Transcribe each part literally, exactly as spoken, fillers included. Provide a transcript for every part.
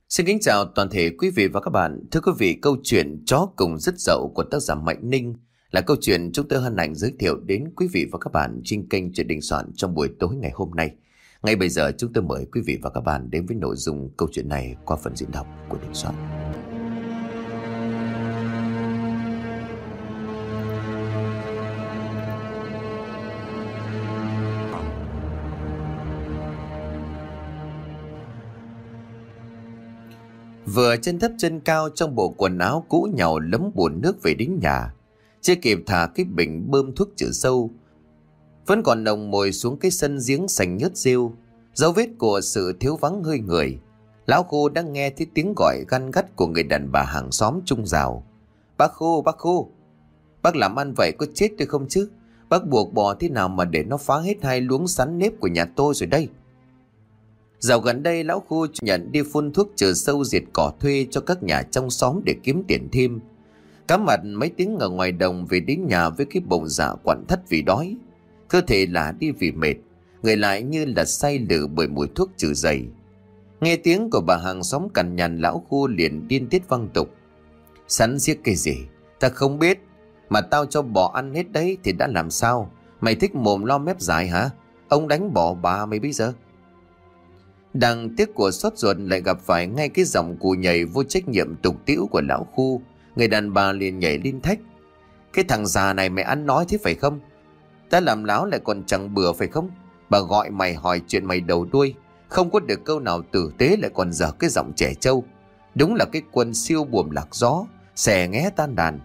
Xin kính chào toàn thể quý vị và các bạn. Thưa quý vị, câu chuyện Chó Cùng Rất Dậu của tác giả Mạnh Ninh là câu chuyện chúng tôi hân hạnh giới thiệu đến quý vị và các bạn trên kênh Chuyện Đình Soạn trong buổi tối ngày hôm nay. Ngay bây giờ chúng tôi mời quý vị và các bạn đến với nội dung câu chuyện này qua phần diễn đọc của Đình Soạn. Vừa chân thấp chân cao trong bộ quần áo cũ nhàu lấm bùn nước về đến nhà, chưa kịp thả cái bình bơm thuốc trừ sâu, vẫn còn nồng mồi xuống cái sân giếng xanh nhớt rêu, dấu vết của sự thiếu vắng hơi người. Lão Khô đang nghe thấy tiếng gọi gằn gắt của người đàn bà hàng xóm chung rào. Bác Khô, bác Khô, bác làm ăn vậy có chết tôi không chứ? Bác buộc bò thế nào mà để nó phá hết hai luống sắn nếp của nhà tôi rồi đây? Dạo gần đây lão Khô nhận đi phun thuốc trừ sâu diệt cỏ thuê cho các nhà trong xóm để kiếm tiền thêm. Cá mặt mấy tiếng ở ngoài đồng về đến nhà với cái bụng dạ quặn thắt vì đói. Cơ thể là đi vì mệt, người lại như là say lử bởi mùi thuốc trừ dày. Nghe tiếng của bà hàng xóm cằn nhằn, lão Khô liền điên tiết văng tục. Sắn giết cái gì? Ta không biết. Mà tao cho bò ăn hết đấy thì đã làm sao? Mày thích mồm lo mép dài hả? Ông đánh bỏ bà mày bây giờ. Đang tiếc của xót ruột lại gặp phải ngay cái giọng cù nhảy vô trách nhiệm tục tĩu của lão Khu. Người đàn bà liền nhảy lên thách. Cái thằng già này mày ăn nói thế phải không? Ta làm láo lại còn chẳng bừa phải không? Bà gọi mày hỏi chuyện mày đầu đuôi, không có được câu nào tử tế lại còn dở cái giọng trẻ trâu. Đúng là cái quân siêu buồm lạc gió, xẻ nghé tan đàn.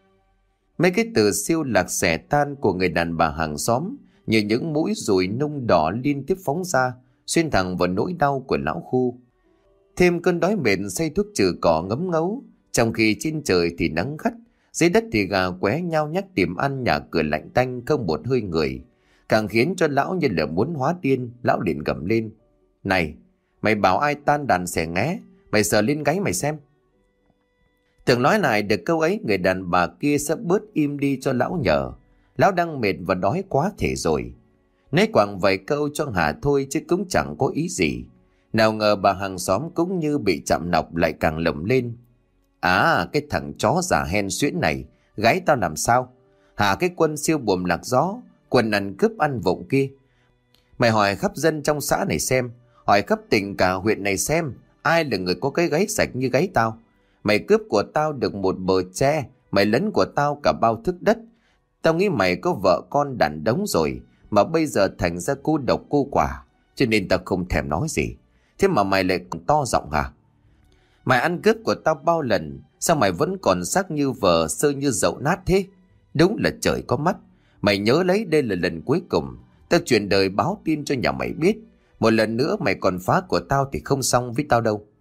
Mấy cái từ siêu lạc xẻ tan của người đàn bà hàng xóm như những mũi dùi nung đỏ liên tiếp phóng ra, xuyên thẳng vào nỗi đau của lão Khu. Thêm cơn đói mệt say thuốc trừ cỏ ngấm ngấu, trong khi trên trời thì nắng gắt, dưới đất thì gà qué nhau nhắc tìm ăn, nhà cửa lạnh tanh không một hơi người, càng khiến cho lão như là muốn hóa điên. Lão liền gầm lên. Này, mày bảo ai tan đàn xẻ nghé, mày sờ lên gáy mày xem. Tưởng nói lại được câu ấy, người đàn bà kia sẽ bớt im đi cho lão nhờ. Lão đang mệt và đói quá thể rồi. Nói quảng vài câu cho hả thôi chứ cũng chẳng có ý gì. Nào ngờ bà hàng xóm cũng như bị chạm nọc lại càng lầm lên. À, cái thằng chó già hen suyễn này, gái tao làm sao? Hả cái quân siêu buồm lạc gió, quân ăn cướp ăn vụng kia. Mày hỏi khắp dân trong xã này xem, hỏi khắp tỉnh cả huyện này xem, ai là người có cái gáy sạch như gáy tao? Mày cướp của tao được một bờ tre, mày lấn của tao cả bao thức đất. Tao nghĩ mày có vợ con đàn đống rồi, mà bây giờ thành ra cô độc cô quả, cho nên tao không thèm nói gì. Thế mà mày lại còn to giọng hả? Mày ăn cướp của tao bao lần, sao mày vẫn còn sắc như vờ sơ như dậu nát thế? Đúng là trời có mắt. Mày nhớ lấy đây là lần cuối cùng tao truyền đời báo tin cho nhà mày biết. Một lần nữa mày còn phá của tao thì không xong với tao đâu.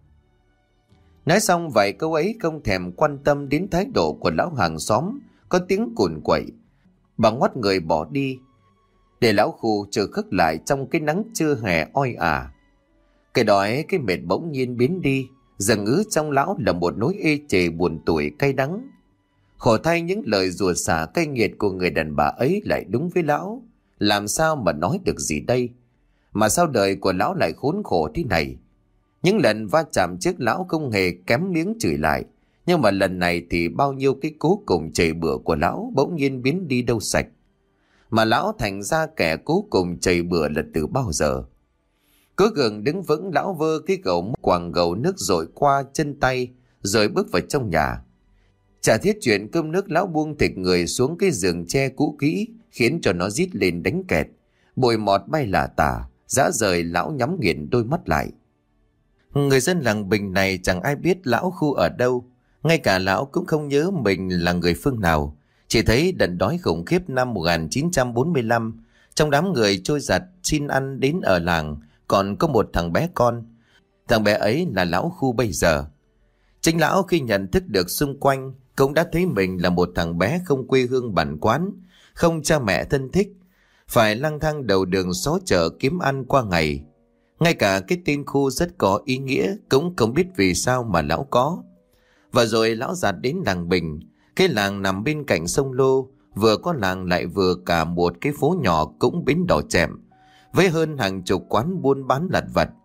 Nói xong vài câu ấy không thèm quan tâm đến thái độ của lão hàng xóm có tiếng cùn quậy. Bà ngoắt người bỏ đi, để lão Khu chờ khắc lại trong cái nắng trưa hè oi ả. Cái đói cái mệt bỗng nhiên biến đi, dần ứ trong lão là một nỗi ê chề buồn tủi cay đắng. Khổ thay những lời rủa xả cay nghiệt của người đàn bà ấy lại đúng với lão. Làm sao mà nói được gì đây? Mà sao đời của lão lại khốn khổ thế này? Những lần va chạm trước lão không hề kém miếng chửi lại, nhưng mà lần này thì bao nhiêu cái cố cùng chảy bừa của lão bỗng nhiên biến đi đâu sạch. Mà lão thành ra kẻ cố cùng chảy bừa là từ bao giờ? Cố gượng đứng vững, lão vơ cái gầu quàng gầu nước dội qua chân tay rồi bước vào trong nhà. Chả thiết chuyện cơm nước, lão buông thịt người xuống cái giường tre cũ kỹ, khiến cho nó rít lên đánh kẹt. Bụi mọt bay lả tả, dã rời lão nhắm nghiền đôi mắt lại. Người dân làng Bình này chẳng ai biết lão Khu ở đâu, ngay cả lão cũng không nhớ mình là người phương nào. Chỉ thấy đợt đói khủng khiếp năm một nghìn chín trăm bốn mươi lăm, trong đám người trôi giặt xin ăn đến ở làng còn có một thằng bé con. Thằng bé ấy là lão Khu bây giờ. Chính lão khi nhận thức được xung quanh cũng đã thấy mình là một thằng bé không quê hương bản quán, không cha mẹ thân thích, phải lang thang đầu đường xó chợ kiếm ăn qua ngày. Ngay cả cái tên Khu rất có ý nghĩa cũng không biết vì sao mà lão có. Và rồi lão giạt đến làng Bình, cái làng nằm bên cạnh sông Lô, vừa có làng lại vừa cả một cái phố nhỏ cũng bến đỏ chẹm, với hơn hàng chục quán buôn bán lặt vặt.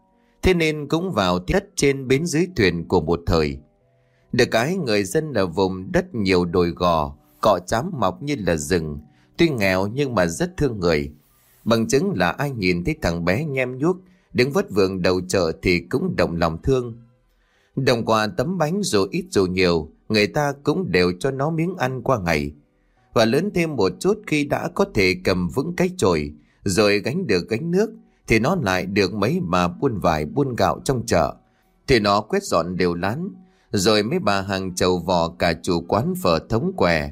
thế nên cũng vào đất trên bến dưới thuyền của một thời. Được cái người dân ở vùng đất nhiều đồi gò, cọ chám mọc như là rừng, tuy nghèo nhưng mà rất thương người. Bằng chứng là ai nhìn thấy thằng bé nhem nhuốc đứng vất vưởng đầu chợ thì cũng động lòng thương. Đồng quà tấm bánh dù ít dù nhiều, người ta cũng đều cho nó miếng ăn qua ngày. Và lớn thêm một chút khi đã có thể cầm vững cái chổi, rồi gánh được gánh nước, thì nó lại được mấy bà buôn vải buôn gạo trong chợ. Thì nó quét dọn đều lán, rồi mấy bà hàng chầu vò cả chủ quán phở thống què.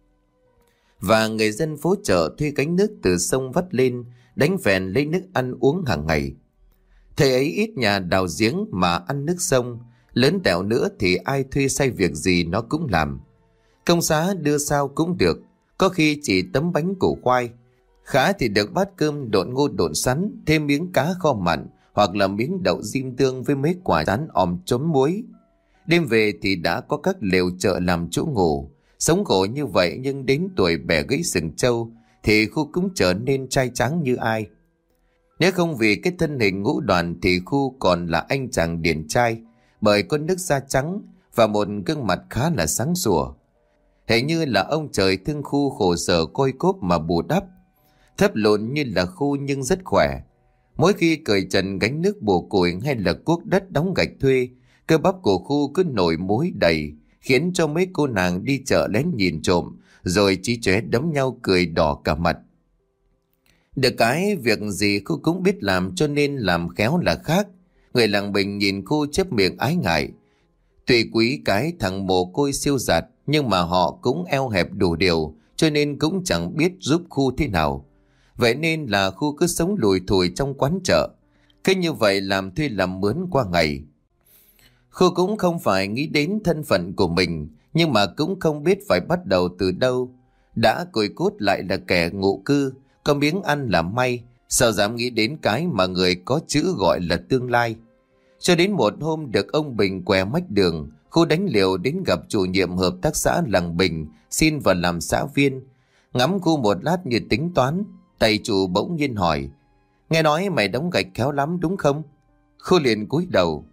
Và người dân phố chợ thuê gánh nước từ sông vắt lên, đánh phèn lấy nước ăn uống hàng ngày. Thời ấy ít nhà đào giếng mà ăn nước sông, lớn tẹo nữa thì ai thuê say việc gì nó cũng làm. Công xá đưa sao cũng được, có khi chỉ tấm bánh củ khoai. Khá thì được bát cơm độn ngô độn sắn, thêm miếng cá kho mặn, hoặc là miếng đậu diêm tương với mấy quả rán òm chấm muối. Đêm về thì đã có các lều chợ làm chỗ ngủ. Sống khổ như vậy nhưng đến tuổi bẻ gãy sừng trâu thì khu cũng trở nên trai trắng như ai. Nếu không vì cái thân hình ngũ đoàn thì khu còn là anh chàng điển trai, bởi có nước da trắng và một gương mặt khá là sáng sủa. Hình như là ông trời thương khu khổ sở côi cốp mà bù đắp. Thấp lộn như là khu nhưng rất khỏe. Mỗi khi cởi trần gánh nước bồ củi hay là cuốc đất đóng gạch thuê, cơ bắp của khu cứ nổi múi đầy, khiến cho mấy cô nàng đi chợ lén nhìn trộm, rồi chí chóe đấm nhau cười đỏ cả mặt. Được cái việc gì khu cũng biết làm, cho nên làm khéo là khác. Người làng Bình nhìn khu chép miệng ái ngại. Tuy quý cái thằng mồ côi siêu giặt, nhưng mà họ cũng eo hẹp đủ điều, cho nên cũng chẳng biết giúp khu thế nào. Vậy nên là khu cứ sống lùi thủi trong quán chợ. Thế như vậy làm thuê làm mướn qua ngày. Khu cũng không phải nghĩ đến thân phận của mình, nhưng mà cũng không biết phải bắt đầu từ đâu. Đã côi cút lại là kẻ ngụ cư, có miếng ăn là may, sao dám nghĩ đến cái mà người có chữ gọi là tương lai. Cho đến một hôm được ông Bình què mách đường, khu đánh liều đến gặp chủ nhiệm hợp tác xã làng Bình, xin vào làm xã viên. Ngắm khu một lát như tính toán, tay chủ bỗng nhiên hỏi: "Nghe nói mày đóng gạch khéo lắm đúng không?" Khu liền cúi đầu: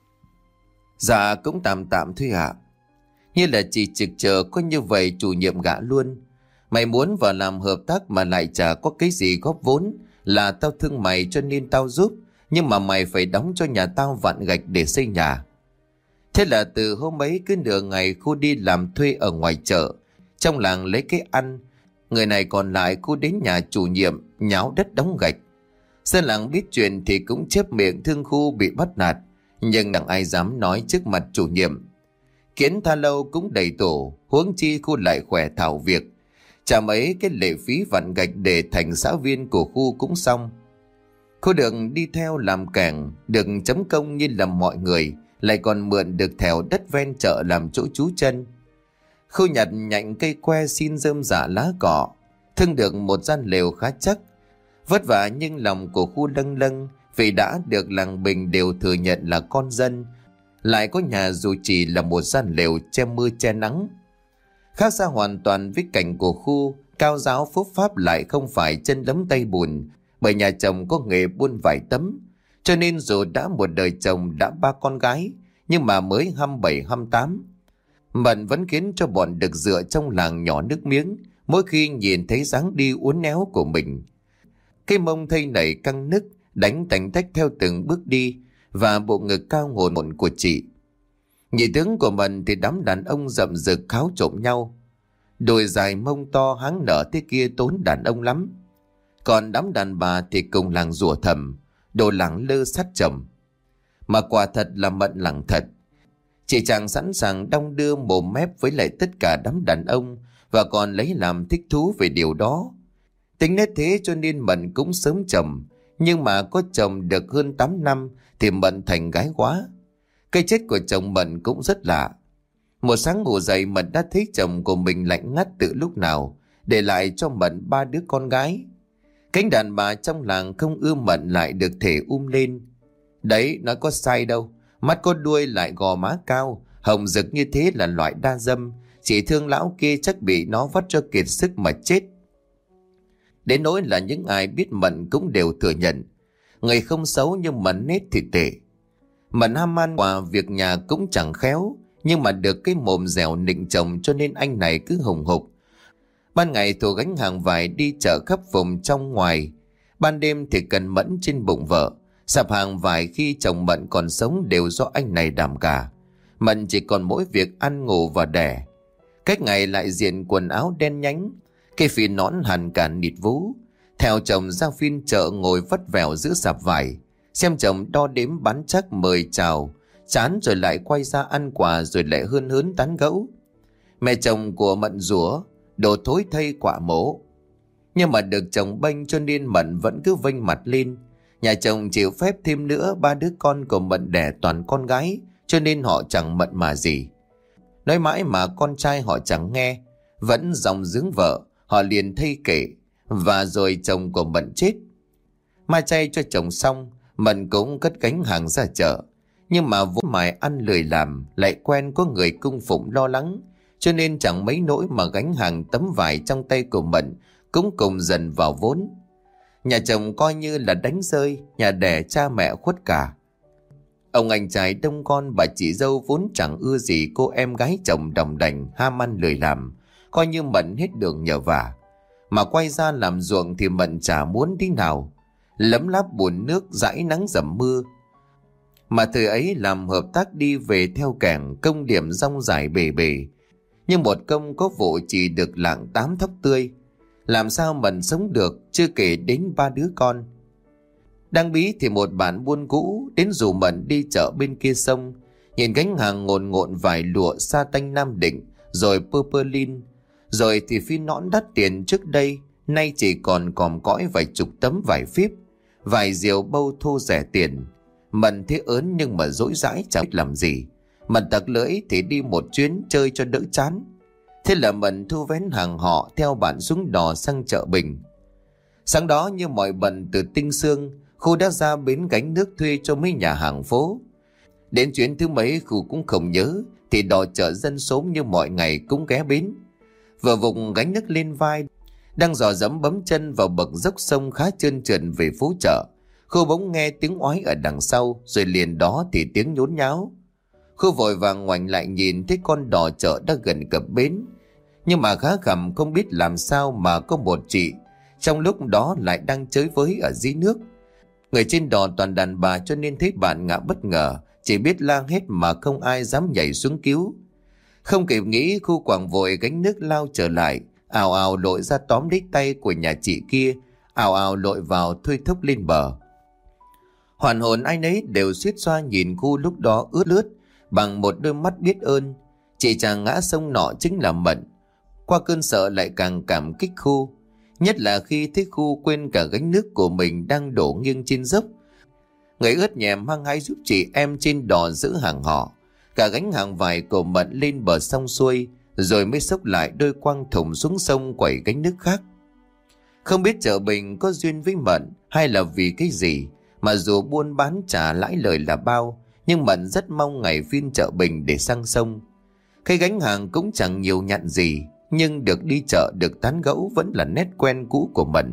"Dạ cũng tạm tạm thôi ạ." Như là chỉ trực chờ có như vậy chủ nhiệm gạ luôn: "Mày muốn vào làm hợp tác mà lại chả có cái gì góp vốn, là tao thương mày cho nên tao giúp, nhưng mà mày phải đóng cho nhà tao vạn gạch để xây nhà." Thế là từ hôm ấy cứ nửa ngày khu đi làm thuê ở ngoài chợ, trong làng lấy cái ăn. Người này còn lại khu đến nhà chủ nhiệm nháo đất đóng gạch. Dân làng biết chuyện thì cũng chép miệng thương khu bị bắt nạt, nhưng chẳng ai dám nói trước mặt chủ nhiệm. Kiến tha lâu cũng đầy tổ, huống chi khu lại khỏe thảo việc. Chả mấy cái lệ phí vặn gạch để thành xã viên của khu cũng xong. Khu được đi theo làm cảng, được chấm công như là mọi người, lại còn mượn được thèo đất ven chợ làm chỗ trú chân. Khu nhặt nhạnh cây que xin rơm rạ lá cỏ, thương được một gian lều khá chắc. Vất vả nhưng lòng của khu lâng lâng, vì đã được làng Bình đều thừa nhận là con dân, lại có nhà dù chỉ là một gian lều che mưa che nắng. Khác xa hoàn toàn với cảnh của khu, cao giáo phúc pháp lại không phải chân lấm tay bùn, bởi nhà chồng có nghề buôn vải tấm, cho nên dù đã một đời chồng đã ba con gái, nhưng mà mới hăm bảy hăm tám. Mận vẫn khiến cho bọn được dựa trong làng nhỏ nước miếng mỗi khi nhìn thấy dáng đi uốn éo của mình. Cái mông thây nảy căng nức, đánh tành tách theo từng bước đi, và bộ ngực cao ngồn ngộn của chị. Nhị tướng của Mận thì đám đàn ông rậm rực kháo trộm nhau. Đồi dài mông to háng nở thế kia tốn đàn ông lắm. Còn đám đàn bà thì cùng làng rủa thầm, đồ lẳng lơ sát chồng. Mà quả thật là Mận lẳng thật. Chị chàng sẵn sàng đong đưa mồm mép với lại tất cả đám đàn ông, và còn lấy làm thích thú về điều đó. Tính nết thế cho nên Mận cũng sớm chồng, nhưng mà có chồng được hơn tám năm thì Mận thành gái quá. Cái chết của chồng Mận cũng rất lạ. Một sáng ngủ dậy Mận đã thấy chồng của mình lạnh ngắt từ lúc nào, để lại cho Mận ba đứa con gái. Cánh đàn bà trong làng không ưa Mận lại được thể um lên. Đấy, nói có sai đâu. Mắt có đuôi lại gò má cao, hồng rực như thế là loại đa dâm. Chỉ thương lão kia chắc bị nó vắt cho kiệt sức mà chết. Đến nỗi là những ai biết Mận cũng đều thừa nhận, người không xấu nhưng mà nết thì tệ. Mận ham ăn quả việc nhà cũng chẳng khéo, nhưng mà được cái mồm dẻo nịnh chồng cho nên anh này cứ hùng hục. Ban ngày Thủ gánh hàng vải đi chợ khắp vùng trong ngoài, ban đêm thì cần mẫn trên bụng vợ. Sạp hàng vải khi chồng Mận còn sống đều do anh này đảm cả. Mận chỉ còn mỗi việc ăn ngủ và đẻ. Cách ngày lại diện quần áo đen nhánh, cây phì nón hằn cả nịt vú. Theo chồng ra phiên chợ ngồi vắt vẻo giữa sạp vải, xem chồng đo đếm bán chắc mời chào, chán rồi lại quay ra ăn quà rồi lại hươn hớn tán gẫu. Mẹ chồng của Mận rủa đồ thối thây quả mổ, nhưng mà được chồng bênh cho nên Mận vẫn cứ vênh mặt lên. Nhà chồng chịu phép thêm nữa, ba đứa con của Mận đẻ toàn con gái, cho nên họ chẳng mận mà gì. Nói mãi mà con trai họ chẳng nghe, vẫn dòng dướng vợ, họ liền thay kể. Và rồi chồng của Mận chết. Mai chay cho chồng xong, Mận cũng cất gánh hàng ra chợ. Nhưng mà vốn mài ăn lười làm, lại quen có người cung phụng lo lắng, cho nên chẳng mấy nỗi mà gánh hàng tấm vải trong tay của Mận cũng cùng dần vào vốn. Nhà chồng coi như là đánh rơi, nhà đẻ cha mẹ khuất cả. Ông anh trai đông con, bà chị dâu vốn chẳng ưa gì cô em gái chồng đồng đành ham ăn lười làm, coi như Mận hết đường nhờ vả. Mà quay ra làm ruộng thì Mận chả muốn đi nào, lấm láp bùn nước dãi nắng dầm mưa. Mà thời ấy làm hợp tác đi về theo kẻng, công điểm rong rải bề bề, nhưng một công có vụ chỉ được lạng tám thóc tươi. Làm sao Mận sống được, chưa kể đến ba đứa con. Đang bí thì một bạn buôn cũ đến rủ Mận đi chợ bên kia sông, nhìn gánh hàng ngồn ngộn vải lụa sa tanh Nam Định, rồi purpurlin, rồi thì phi nõn đắt tiền trước đây, nay chỉ còn còm cõi vài chục tấm vải phíp, vải diều bâu thô rẻ tiền. Mận thế ớn nhưng mà dỗi dãi chẳng biết làm gì. Mận tặc lưỡi thì đi một chuyến chơi cho đỡ chán. Thế là Mận thu vén hàng họ theo bạn xuống đò sang chợ Bình. Sáng đó như mọi bận từ tinh sương, Khu đã ra bến gánh nước thuê cho mấy nhà hàng phố. Đến chuyến thứ mấy Khu cũng không nhớ, thì đò chợ dân xóm như mọi ngày cũng ghé bến. Vừa vùng gánh nước lên vai, đang dò dẫm bấm chân vào bậc dốc sông khá trơn trượt về phố chợ, Khu bỗng nghe tiếng oái ở đằng sau, rồi liền đó thì tiếng nhốn nháo. Khu vội vàng ngoảnh lại nhìn thấy con đò chợ đã gần cập bến, nhưng mà khá khẩm không biết làm sao mà có một chị trong lúc đó lại đang chơi với ở dưới nước. Người trên đò toàn đàn bà cho nên thấy bạn ngã bất ngờ, chỉ biết la hét mà không ai dám nhảy xuống cứu. Không kịp nghĩ, Khu quảng vội gánh nước lao trở lại, ào ào lội ra tóm lấy tay của nhà chị kia, ào ào lội vào thôi thúc lên bờ. Hoàn hồn ai nấy đều suýt xoa nhìn Khu lúc đó ướt lướt bằng một đôi mắt biết ơn. Chị chàng ngã sông nọ chính là Mận. Qua cơn sợ lại càng cảm kích Khu, nhất là khi thấy Khu quên cả gánh nước của mình đang đổ nghiêng trên dốc. Người ướt nhèm hăng hái giúp chị em trên đò giữ hàng họ. Cả gánh hàng vải của Mận lên bờ sông xuôi, rồi mới xốc lại đôi quăng thùng xuống sông quẩy gánh nước khác. Không biết chợ Bình có duyên với Mận hay là vì cái gì, mà dù buôn bán trả lãi lời là bao, nhưng Mận rất mong ngày phiên chợ Bình để sang sông. Cái gánh hàng cũng chẳng nhiều nhặn gì, nhưng được đi chợ, được tán gẫu vẫn là nét quen cũ của Mận.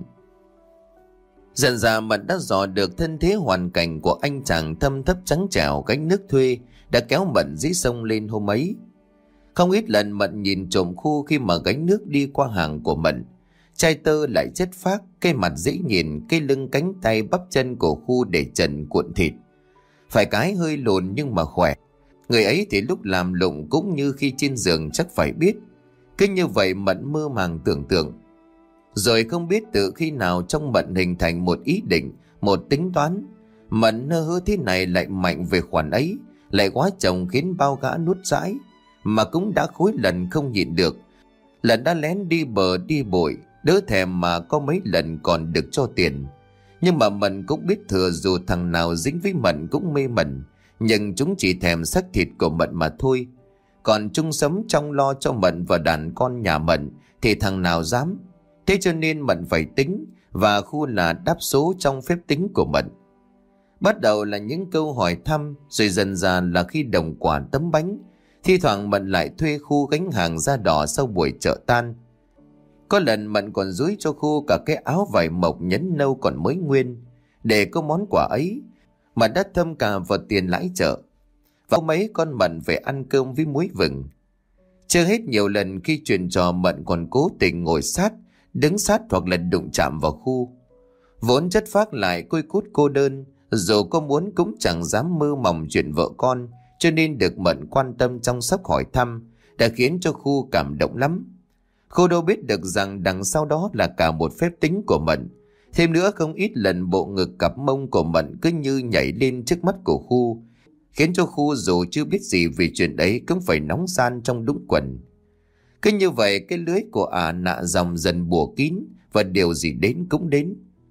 Dần dà Mận đã dò được thân thế hoàn cảnh của anh chàng thâm thấp trắng trẻo gánh nước thuê đã kéo Mận dưới sông lên hôm ấy. Không ít lần Mận nhìn trộm Khu khi mà gánh nước đi qua hàng của Mận. Trai tơ lại chất phác, cái mặt dễ nhìn, cái lưng cánh tay bắp chân của Khu để trần cuộn thịt. Phải cái hơi lùn nhưng mà khỏe. Người ấy thì lúc làm lụng cũng như khi trên giường chắc phải biết. Cứ như vậy Mận mơ màng tưởng tượng. Rồi không biết từ khi nào trong Mận hình thành một ý định, một tính toán. Mận nơ hơ thế này lại mạnh về khoản ấy, lại quá chồng khiến bao gã nuốt dãi. Mà cũng đã khối lần không nhịn được, lần đã lén đi bờ đi bội, đỡ thèm mà có mấy lần còn được cho tiền. Nhưng mà Mận cũng biết thừa dù thằng nào dính với Mận cũng mê Mận, nhưng chúng chỉ thèm xác thịt của Mận mà thôi. Còn chung sống trong lo cho Mận và đàn con nhà Mận thì thằng nào dám. Thế cho nên Mận phải tính, và Khu là đáp số trong phép tính của Mận. Bắt đầu là những câu hỏi thăm, rồi dần dần là khi đồng quả tấm bánh. Thi thoảng Mận lại thuê Khu gánh hàng ra đò sau buổi chợ tan. Có lần Mận còn dúi cho Khu cả cái áo vải mộc nhấn nâu còn mới nguyên, để có món quà ấy. mà đã thâm cả vào tiền lãi chợ. Và mấy con Mận về ăn cơm với muối vừng. Chưa hết nhiều lần khi chuyện trò Mận còn cố tình ngồi sát, đứng sát hoặc là đụng chạm vào Khu. Vốn chất phác lại côi cút cô đơn, dù có muốn cũng chẳng dám mơ mộng chuyện vợ con, cho nên được Mận quan tâm chăm sóc hỏi thăm đã khiến cho Khu cảm động lắm. Khu đâu biết được rằng đằng sau đó là cả một phép tính của Mận. Thêm nữa, không ít lần bộ ngực cặp mông của Mận cứ như nhảy lên trước mắt của Khu, khiến cho Khu dù chưa biết gì về chuyện ấy cũng phải nóng san trong đũng quần. Cứ như vậy cái lưới của ả à nạ dòng dần bủa kín, và điều gì đến cũng đến.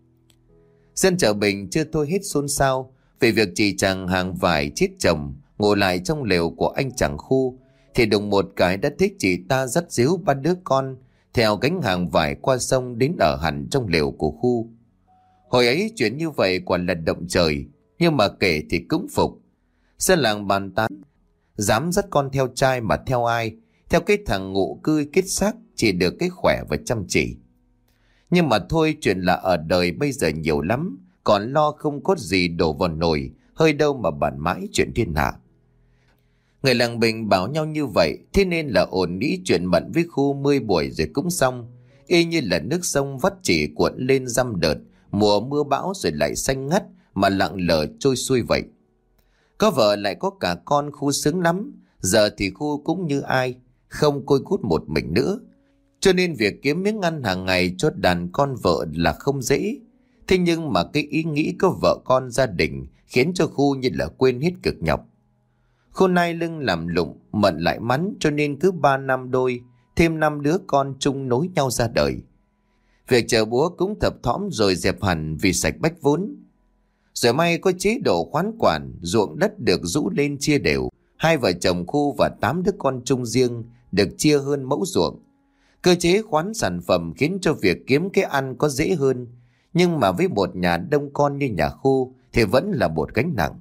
Dân chợ Bình chưa thôi hết xôn xao về việc chị chàng hàng vải chết chồng ngồi lại trong lều của anh chàng Khu, thì đùng một cái đã thấy chị ta dắt díu ba đứa con theo gánh hàng vải qua sông đến ở hẳn trong lều của Khu. Hồi ấy chuyện như vậy quả là động trời, nhưng mà kể thì cũng phục. Dân làng bàn tán, dám dắt con theo trai mà theo ai? Theo cái thằng ngụ cươi kết xác, chỉ được cái khỏe và chăm chỉ. Nhưng mà thôi, chuyện là ở đời bây giờ nhiều lắm, còn lo không có gì đổ vào nồi, hơi đâu mà bàn mãi chuyện thiên hạ. Người làng Bình bảo nhau như vậy, thế nên là ổn nghĩ chuyện Mận với Khu mươi buổi rồi cũng xong. Y như là nước sông vắt chỉ cuộn lên dăm đợt, mùa mưa bão rồi lại xanh ngắt mà lặng lờ trôi xuôi vậy. Có vợ lại có cả con, Khu sướng lắm. Giờ thì Khu cũng như ai, không côi cút một mình nữa. Cho nên việc kiếm miếng ăn hàng ngày cho đàn con vợ là không dễ. Thế nhưng mà cái ý nghĩ có vợ con gia đình khiến cho Khu như là quên hết cực nhọc. Khu nai lưng làm lụng, Mận lại mắn, cho nên cứ ba năm đôi, thêm năm đứa con chung nối nhau ra đời. Việc chợ búa cũng thập thõm rồi dẹp hẳn vì sạch bách vốn. Rồi may có chế độ khoán quản, ruộng đất được rũ lên chia đều. Hai vợ chồng Khu và tám đứa con chung riêng được chia hơn mẫu ruộng. Cơ chế khoán sản phẩm khiến cho việc kiếm cái ăn có dễ hơn. Nhưng mà với một nhà đông con như nhà Khu thì vẫn là một gánh nặng.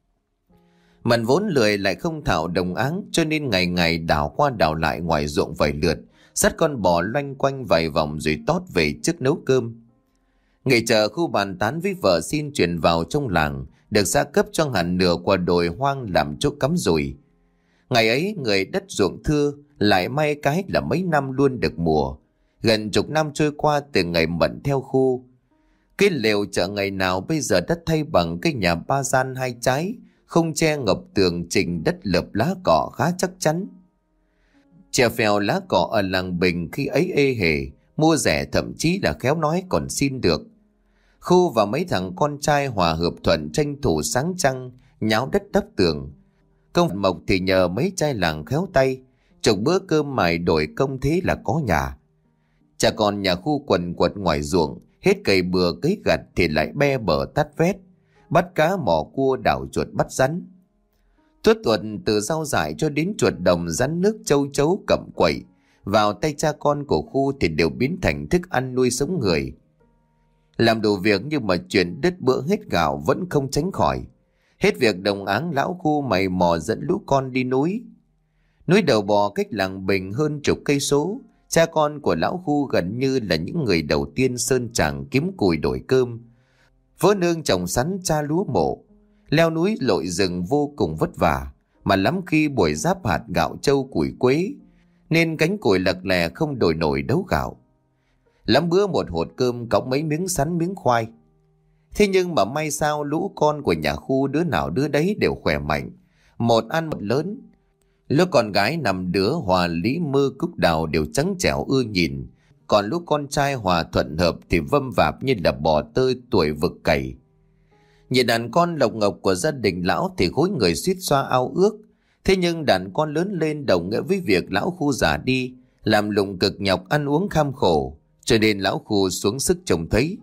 Mận vốn lười lại không thạo đồng áng, cho nên ngày ngày đảo qua đảo lại ngoài ruộng vài lượt, dắt con bò loanh quanh vài vòng rồi tót về trước nấu cơm. Ngày chợ Khu bàn tán với vợ xin chuyển vào trong làng, được gia cấp cho hẳn nửa quả đồi hoang làm chỗ cắm rùi. Ngày ấy người đất ruộng thưa, lại may cái là mấy năm luôn được mùa. Gần chục năm trôi qua từ ngày Mận theo Khu. Cái lều chợ ngày nào bây giờ đất thay bằng cái nhà ba gian hai trái, không che ngập tường trình đất lợp lá cỏ khá chắc chắn. Chè phèo lá cỏ ở làng Bình khi ấy ê hề, mua rẻ thậm chí là khéo nói còn xin được. Khu và mấy thằng con trai hòa hợp thuận tranh thủ sáng trăng, nháo đất đắp tường. Công mộc thì nhờ mấy trai làng khéo tay, chục bữa cơm mài đổi công thế là có nhà. Chả còn nhà Khu quần quật ngoài ruộng, hết cày bừa cấy gặt thì lại be bờ tát vét, bắt cá mò cua đảo chuột bắt rắn. Tuốt tuần từ rau dại cho đến chuột đồng rắn nước châu chấu cẩm quậy, vào tay cha con của Khu thì đều biến thành thức ăn nuôi sống người. Làm đủ việc nhưng mà chuyện đứt bữa hết gạo vẫn không tránh khỏi. Hết việc đồng áng lão Khu mày mò dẫn lũ con đi núi. Núi Đầu Bò cách làng Bình hơn chục cây số. Cha con của lão Khu gần như là những người đầu tiên sơn tràng kiếm củi đổi cơm. Vỡ nương trồng sắn tra lúa mộ. Leo núi lội rừng vô cùng vất vả, mà lắm khi buổi giáp hạt gạo trâu củi quế, nên cánh củi lật lè không đổi nổi đấu gạo. Lắm bữa một hột cơm cõng mấy miếng sắn miếng khoai. Thế nhưng mà may sao lũ con của nhà Khu đứa nào đứa đấy đều khỏe mạnh, một ăn một lớn. Lứa con gái nằm đứa Hòa Lý Mơ Cúc Đào đều trắng trẻo ưa nhìn, còn lũ con trai Hòa Thuận Hợp thì vâm vạp như là bò tơi tuổi vực cày. Nhìn đàn con lộc ngọc của gia đình lão thì khối người suýt xoa ao ước. Thế nhưng đàn con lớn lên đồng nghĩa với việc lão Khu già đi, làm lụng cực nhọc ăn uống kham khổ, cho nên lão Khu xuống sức trông thấy.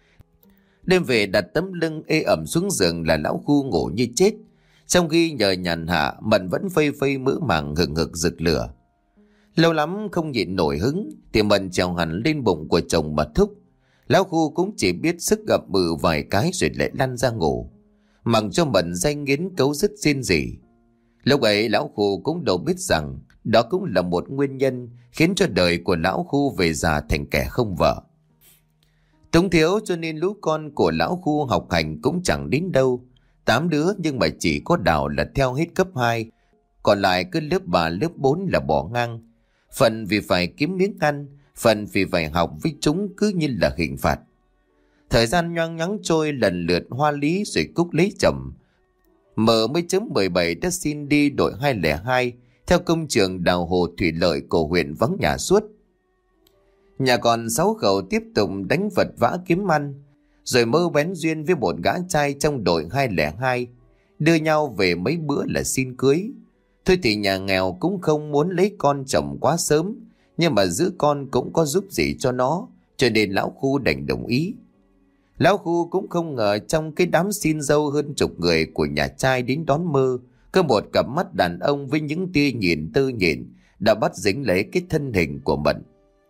Đêm về đặt tấm lưng ê ẩm xuống giường là lão Khu ngủ như chết, trong khi nhờ nhàn hạ Mận vẫn phây phây mỡ màng hừng hực rực lửa. Lâu lắm không nhịn nổi hứng thì Mận trèo hẳn lên bụng của chồng mà thúc. Lão Khu cũng chỉ biết sức gặm bự vài cái rồi lại lăn ra ngủ, mặc cho Mận danh nghiến cấu rứt xin gì. Lúc ấy lão Khu cũng đâu biết rằng đó cũng là một nguyên nhân khiến cho đời của lão Khu về già thành kẻ không vợ. Túng thiếu cho nên lũ con của lão Khu học hành cũng chẳng đến đâu. Tám đứa nhưng mà chỉ có Đào là theo hết cấp hai, còn lại cứ lớp ba lớp bốn là bỏ ngang. Phần vì phải kiếm miếng ăn, phần vì phải học với chúng cứ như là hình phạt. Thời gian nhoáng nhắng trôi, lần lượt Hoa Lý rồi Cúc lấy chồng. Mờ mới chấm mười bảy đã xin đi đội hai không hai theo công trường đào hồ thủy lợi của huyện vắng nhà suốt. Nhà còn sáu khẩu tiếp tục đánh vật vã kiếm ăn, rồi mơ bén duyên với một gã trai trong đội hai không hai, đưa nhau về mấy bữa là xin cưới. Thôi thì nhà nghèo cũng không muốn lấy con chồng quá sớm, nhưng mà giữ con cũng có giúp gì cho nó, cho nên lão Khu đành đồng ý. Lão Khu cũng không ngờ trong cái đám xin dâu hơn chục người của nhà trai đến đón mơ, có một cặp mắt đàn ông với những tia nhìn tư nhịn đã bắt dính lấy cái thân hình của Mận.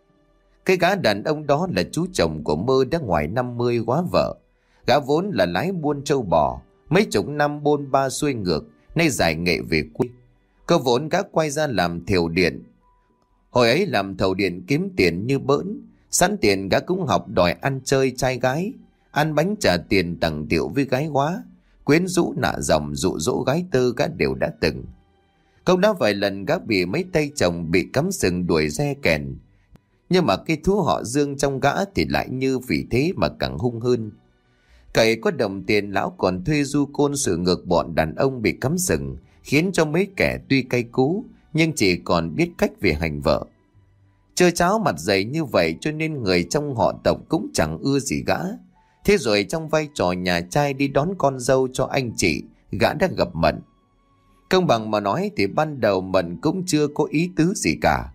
Cái gã đàn ông đó là chú chồng của Mơ đã ngoài năm mươi quá vợ. Gã vốn là lái buôn trâu bò, mấy chục năm bôn ba xuôi ngược, nay giải nghệ về quê. Cơ vốn gã quay ra làm thầu điện. Hồi ấy làm thầu điện kiếm tiền như bỡn, sẵn tiền gã cũng học đòi ăn chơi trai gái, ăn bánh trả tiền tằng tiệu với gái hóa, quyến rũ nạ dòng dụ dỗ gái tơ gã đều đã từng. Không đã vài lần gã bị mấy tay chồng bị cắm sừng đuổi re kèn, nhưng mà cái thú họ Dương trong gã thì lại như vì thế mà càng hung hơn. Cậy có đồng tiền, lão còn thuê du côn sự ngược bọn đàn ông bị cắm sừng, khiến cho mấy kẻ tuy cay cú nhưng chỉ còn biết cách về hành vợ. Chơi cháo mặt dày như vậy cho nên người trong họ tộc cũng chẳng ưa gì gã. Thế rồi trong vai trò nhà trai đi đón con dâu cho anh chị, gã đã gặp Mận. Công bằng mà nói thì ban đầu Mận cũng chưa có ý tứ gì cả.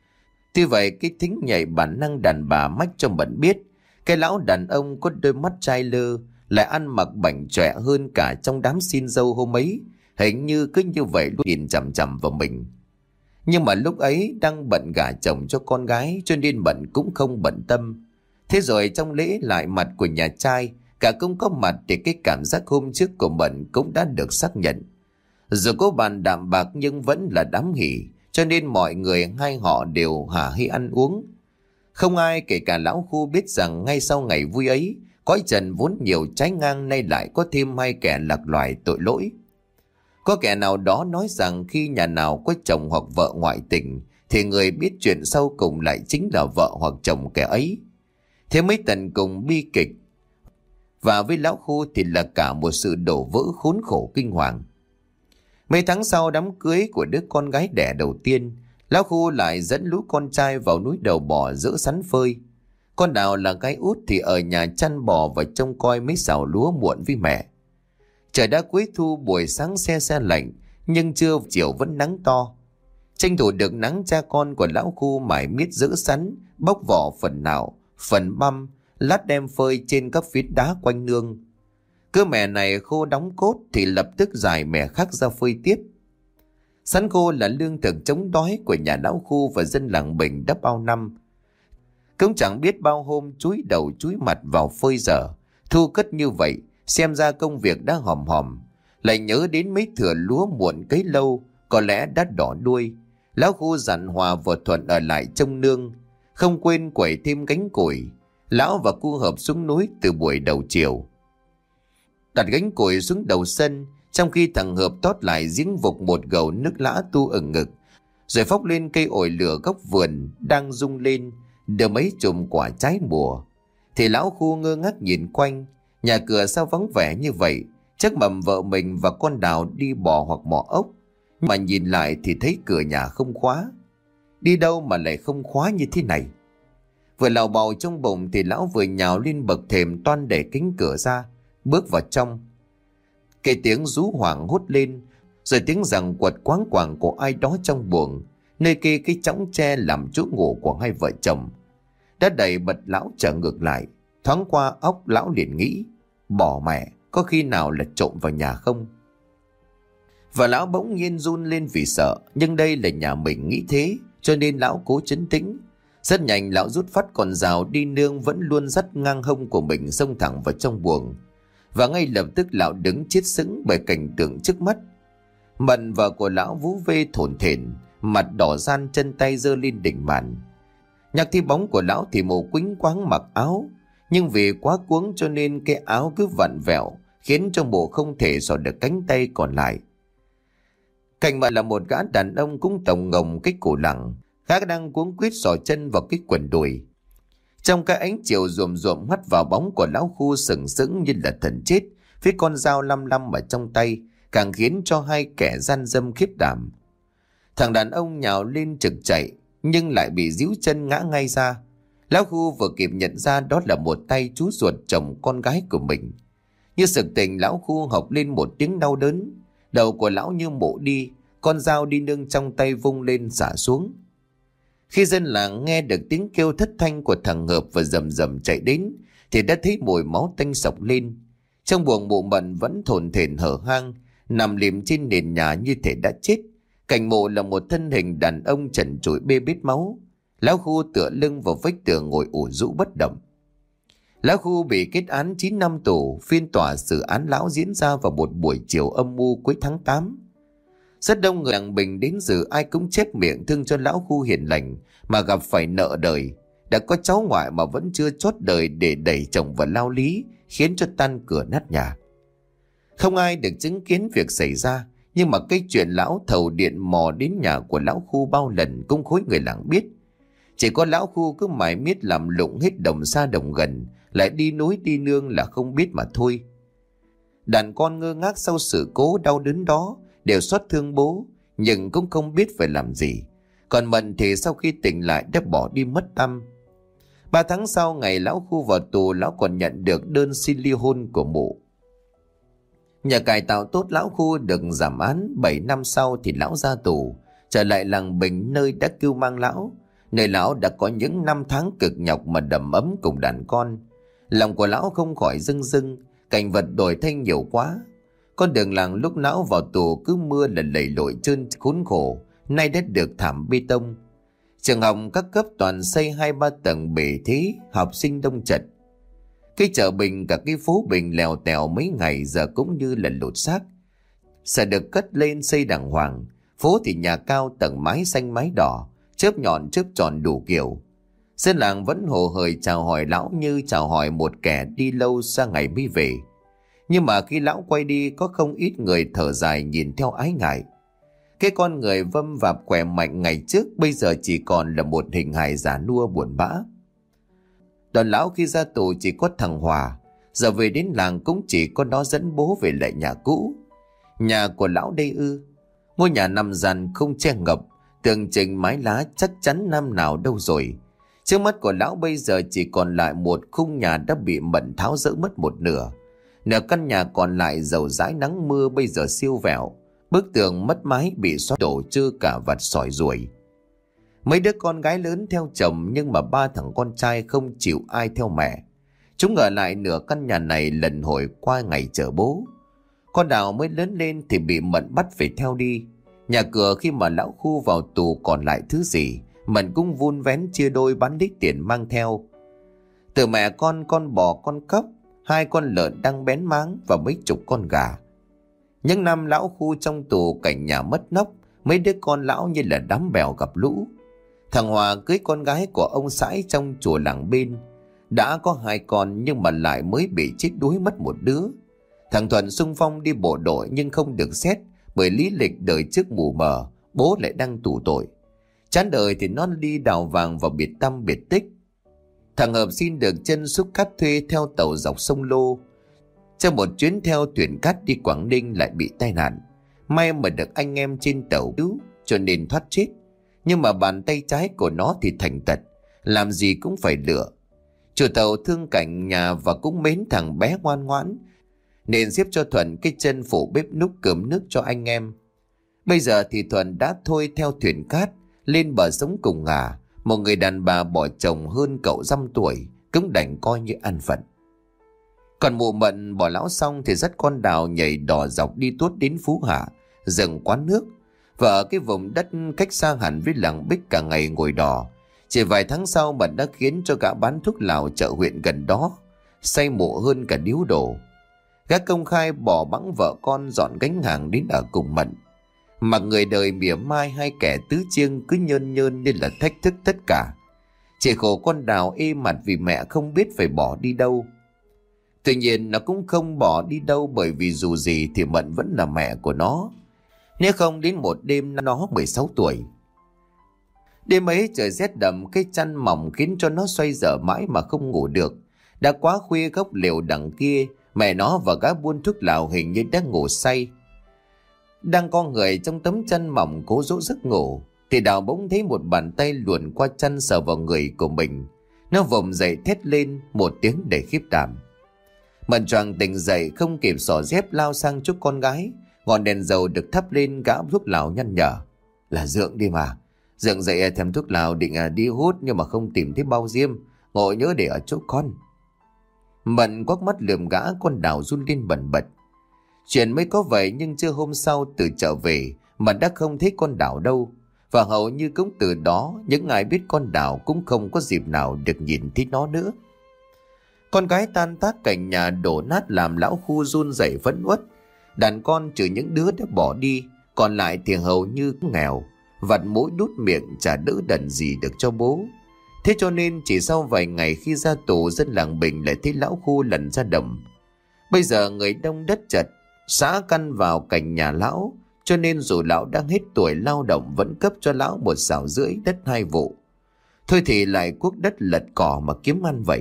Tuy vậy cái thính nhạy bản năng đàn bà mách cho Mận biết cái lão đàn ông có đôi mắt trai lơ, lại ăn mặc bảnh chọe hơn cả trong đám xin dâu hôm ấy, hình như cứ như vậy luôn nhìn chằm chằm vào mình. Nhưng mà lúc ấy đang bận gả chồng cho con gái cho nên Mận cũng không bận tâm. Thế rồi trong lễ lại mặt của nhà trai, cả cũng có mặt để cái cảm giác hôm trước của Mận cũng đã được xác nhận. Dù có bàn đạm bạc nhưng vẫn là đám hỉ, cho nên mọi người hai họ đều hả hê ăn uống. Không ai kể cả lão Khu biết rằng ngay sau ngày vui ấy, cõi trần vốn nhiều trái ngang nay lại có thêm hai kẻ lạc loài tội lỗi. Có kẻ nào đó nói rằng khi nhà nào có chồng hoặc vợ ngoại tình thì người biết chuyện sau cùng lại chính là vợ hoặc chồng kẻ ấy. Thế mới tận cùng bi kịch. Và với lão Khu thì là cả một sự đổ vỡ khốn khổ kinh hoàng. Mấy tháng sau đám cưới của đứa con gái đẻ đầu tiên, lão Khu lại dẫn lũ con trai vào núi Đầu Bò giữ sắn phơi. Con Đào là gái út thì ở nhà chăn bò và trông coi mấy xào lúa muộn với mẹ. Trời đã cuối thu, buổi sáng se se lạnh, nhưng trưa chiều vẫn nắng to. Tranh thủ được nắng, cha con của lão Khu mải miết giữ sắn, bóc vỏ phần nào, phần băm, lát đem phơi trên các phiến đá quanh nương. Cứ mẻ này khô đóng cốt thì lập tức giải mẻ khác ra phơi tiếp. Sắn khô là lương thực chống đói của nhà lão Khu và dân làng Bình đã bao năm. Cũng chẳng biết bao hôm chúi đầu chúi mặt vào phơi dở, thu cất như vậy, xem ra công việc đã hòm hòm. Lại nhớ đến mấy thửa lúa muộn cấy lâu, có lẽ đã đỏ đuôi. Lão Khu dặn Hòa và Thuận ở lại trông nương, không quên quẩy thêm gánh củi. Lão và cu hợp xuống núi từ buổi đầu chiều, đặt gánh củi xuống đầu sân, trong khi thằng Hợp tót lại giếng vục một gầu nước lã tu ửng ngực, rồi phóc lên cây ổi lửa góc vườn đang rung lên, đưa mấy chùm quả trái mùa. Thì lão Khu ngơ ngác nhìn quanh, nhà cửa sao vắng vẻ như vậy, chắc mầm vợ mình và con Đào đi bò hoặc mò ốc. Mà nhìn lại thì thấy cửa nhà không khóa. Đi đâu mà lại không khóa như thế này? Vừa lào bào trong bụng thì lão vừa nhào lên bậc thềm toan để cánh cửa ra, bước vào trong. Cái tiếng rú hoảng hốt lên, rồi tiếng giằng quật quáng quàng của ai đó trong buồng, nơi kê cái chõng tre làm chỗ ngủ của hai vợ chồng. Đã đẩy bật lão trở ngược lại. Thoáng qua óc lão liền nghĩ, bỏ mẹ, có khi nào là trộm vào nhà không? Và lão bỗng nhiên run lên vì sợ, nhưng đây là nhà mình nghĩ thế, cho nên lão cố trấn tĩnh. Rất nhanh lão rút phát con dao đi nương vẫn luôn dắt ngang hông của mình xông thẳng vào trong buồng. Và ngay lập tức lão đứng chết sững bởi cảnh tượng trước mắt. Mận vợ của lão vú vê thổn thển, mặt đỏ ran, chân tay giơ lên đỉnh màn. Nhắc thi bóng của lão thì mù quĩnh quáng mặc áo, nhưng vì quá cuống cho nên cái áo cứ vặn vẹo, khiến cho Mụ không thể xỏ được cánh tay còn lại. Cạnh Mận là một gã đàn ông cũng tổng ngồng cái cổ lẳng, gã đang cuống quýt xỏ chân vào cái quần đùi. Trong cái ánh chiều ruồm ruộm hắt vào bóng của lão Khu sừng sững như là thần chết, với con dao lăm lăm ở trong tay, càng khiến cho hai kẻ gian dâm khiếp đảm. Thằng đàn ông nhào lên trực chạy, nhưng lại bị díu chân ngã ngay ra. Lão Khu vừa kịp nhận ra đó là một tay chú ruột chồng con gái của mình. Như sực tỉnh, lão Khu học lên một tiếng đau đớn. Đầu của lão như mộ đi, con dao đi nương trong tay vung lên xả xuống. Khi dân làng nghe được tiếng kêu thất thanh của thằng Hợp và rầm rầm chạy đến, thì đã thấy mùi máu tanh sộc lên. Trong buồng Mụ Mận vẫn thổn thển hở hang, nằm liệm trên nền nhà như thể đã chết. Cạnh Mộ là một thân hình đàn ông trần trụi bê bết máu. Lão Khu tựa lưng vào vách tường ngồi ủ rũ bất động. Lão Khu bị kết án chín năm tù. Phiên tòa xử án lão diễn ra vào một buổi chiều âm u cuối tháng tám. Rất đông người làng Bình đến dự, ai cũng chép miệng thương cho lão Khu hiền lành mà gặp phải nợ đời. Đã có cháu ngoại mà vẫn chưa chót đời để đẩy chồng vào lao lý, khiến cho tan cửa nát nhà. Không ai được chứng kiến việc xảy ra, nhưng mà cái chuyện lão thầu điện mò đến nhà của lão Khu bao lần cũng khối người làng biết. Chỉ có lão Khu cứ mải miết làm lụng hết đồng xa đồng gần, lại đi núi đi nương là không biết mà thôi. Đàn con ngơ ngác sau sự cố đau đớn đó, đều xót thương bố, nhưng cũng không biết phải làm gì. Còn Mận thì sau khi tỉnh lại đã bỏ đi mất tăm. Ba tháng sau ngày lão Khu vào tù, lão còn nhận được đơn xin ly hôn của Mụ. Nhờ cải tạo tốt, lão Khu được giảm án. Bảy năm sau thì lão ra tù, trở lại làng Bình nơi đã cưu mang lão, nơi lão đã có những năm tháng cực nhọc mà đầm ấm cùng đàn con. Lòng của lão không khỏi rưng rưng, cảnh vật đổi thay nhiều quá. Con đường làng lúc lão vào tù cứ mưa là lầy lội trơn khốn khổ, nay đã được thảm bê tông. Trường học các cấp toàn xây hai ba tầng bể thế, học sinh đông chật. Cái chợ Bình, cả cái phố Bình lèo tèo mấy ngày giờ cũng như là lột xác. Sẽ được cất lên xây đàng hoàng. Phố thì nhà cao tầng mái xanh mái đỏ, chớp nhọn chớp tròn đủ kiểu. Dân làng vẫn hồ hởi chào hỏi lão như chào hỏi một kẻ đi lâu xa ngày mới về. Nhưng mà khi lão quay đi, có không ít người thở dài nhìn theo ái ngại. Cái con người vâm vạp khỏe mạnh ngày trước bây giờ chỉ còn là một hình hài già nua buồn bã. Đoàn lão khi ra tù chỉ có thằng Hòa, giờ về đến làng cũng chỉ có nó dẫn bố về lại nhà cũ. Nhà của lão đây ư? Ngôi nhà nằm dàn không che ngập, tường trình mái lá chắc chắn năm nào đâu rồi. Trước mắt của lão bây giờ chỉ còn lại một khung nhà đã bị Mận tháo dỡ mất một nửa. Nửa căn nhà còn lại dầu dãi nắng mưa bây giờ siêu vẹo, bức tường mất mái bị xóa đổ trơ cả vặt sỏi ruồi. Mấy đứa con gái lớn theo chồng, nhưng mà ba thằng con trai không chịu ai theo mẹ. Chúng ở lại nửa căn nhà này lần hồi qua ngày chờ bố. Con Đào mới lớn lên thì bị Mận bắt phải theo đi. Nhà cửa khi mà lão Khu vào tù còn lại thứ gì, Mận cũng vun vén chia đôi bán lấy tiền mang theo. Từ mẹ con, con bò, con cóc, hai con lợn đang bén máng và mấy chục con gà. Những năm lão Khu trong tù, cảnh nhà mất nóc, mấy đứa con lão như là đám bèo gặp lũ. Thằng Hòa cưới con gái của ông sãi trong chùa làng bên. Đã có hai con nhưng mà lại mới bị chết đuối mất một đứa. Thằng Thuận xung phong đi bộ đội nhưng không được xét, bởi lý lịch đời trước mù mờ, bố lại đang tù tội. Chán đời thì nó đi đào vàng vào biệt tăm biệt tích. Thằng Hợp xin được chân xúc cát thuê theo tàu dọc sông Lô. Trong một chuyến theo thuyền cát đi Quảng Ninh lại bị tai nạn. May mà được anh em trên tàu cứu cho nên thoát chết. Nhưng mà bàn tay trái của nó thì thành tật, làm gì cũng phải lựa. Chủ tàu thương cảnh nhà và cũng mến thằng bé ngoan ngoãn, nên xếp cho Thuận cái chân phụ bếp núc cơm nước cho anh em. Bây giờ thì Thuận đã thôi theo thuyền cát lên bờ sống cùng ngả. Một người đàn bà bỏ chồng hơn cậu dăm tuổi cũng đành coi như ăn phận. Còn Mụ Mận bỏ lão xong thì dắt con Đào nhảy đò dọc đi tuốt đến Phú Hạ, rừng quán nước. Và ở cái vùng đất cách xa hẳn với làng Bích cả ngày ngồi đò. Chỉ vài tháng sau Mận đã khiến cho gã bán thuốc lào chợ huyện gần đó say Mụ hơn cả điếu đổ. Gã công khai bỏ bẵng vợ con dọn gánh hàng đến ở cùng Mận. Mà người đời mỉa mai hai kẻ tứ chiêng cứ nhơn nhơn nên là thách thức tất cả. Chỉ khổ con Đào ê mặt vì mẹ không biết phải bỏ đi đâu. Tuy nhiên nó cũng không bỏ đi đâu, bởi vì dù gì thì Mận vẫn là mẹ của nó. Nếu không đến một đêm nó mười sáu tuổi. Đêm ấy trời rét đậm, cái chăn mỏng khiến cho nó xoay dở mãi mà không ngủ được. Đã quá khuya, góc lều đằng kia mẹ nó và gã buôn thuốc lào hình như đang ngủ say. Đang co người trong tấm chăn mỏng cố dỗ giấc ngủ thì Đào bỗng thấy một bàn tay luồn qua chăn sờ vào người của mình. Nó vùng dậy thét lên một tiếng để khiếp đảm. Mận choàng tỉnh dậy, không kịp xỏ dép lao sang chỗ con gái. Ngọn đèn dầu được thắp lên, gã thuốc lào nhăn nhở: "Là Dượng đi mà. Dượng dậy thèm thuốc lào định à đi hút nhưng mà không tìm thấy bao diêm, ngộ nhớ để ở chỗ con." Mận quắc mắt lườm gã, con Đào run lên bần bật. Chuyện mới có vậy nhưng chưa hôm sau từ chợ về, Mận đã không thấy con Đào đâu. Và hầu như cũng từ đó những ai biết con Đào cũng không có dịp nào được nhìn thấy nó nữa. Con gái tan tác cảnh nhà đổ nát làm lão Khu run rẩy phẫn uất. Đàn con trừ những đứa đã bỏ đi, còn lại thì hầu như nghèo, vặt mũi đút miệng chả đỡ đần gì được cho bố. Thế cho nên chỉ sau vài ngày khi ra tù, dân làng Bình lại thấy lão Khu lần ra đồng. Bây giờ người đông đất chật, xã căn vào cạnh nhà lão, cho nên dù lão đang hết tuổi lao động vẫn cấp cho lão một xào rưỡi đất hai vụ. Thôi thì lại cuốc đất lật cỏ mà kiếm ăn vậy.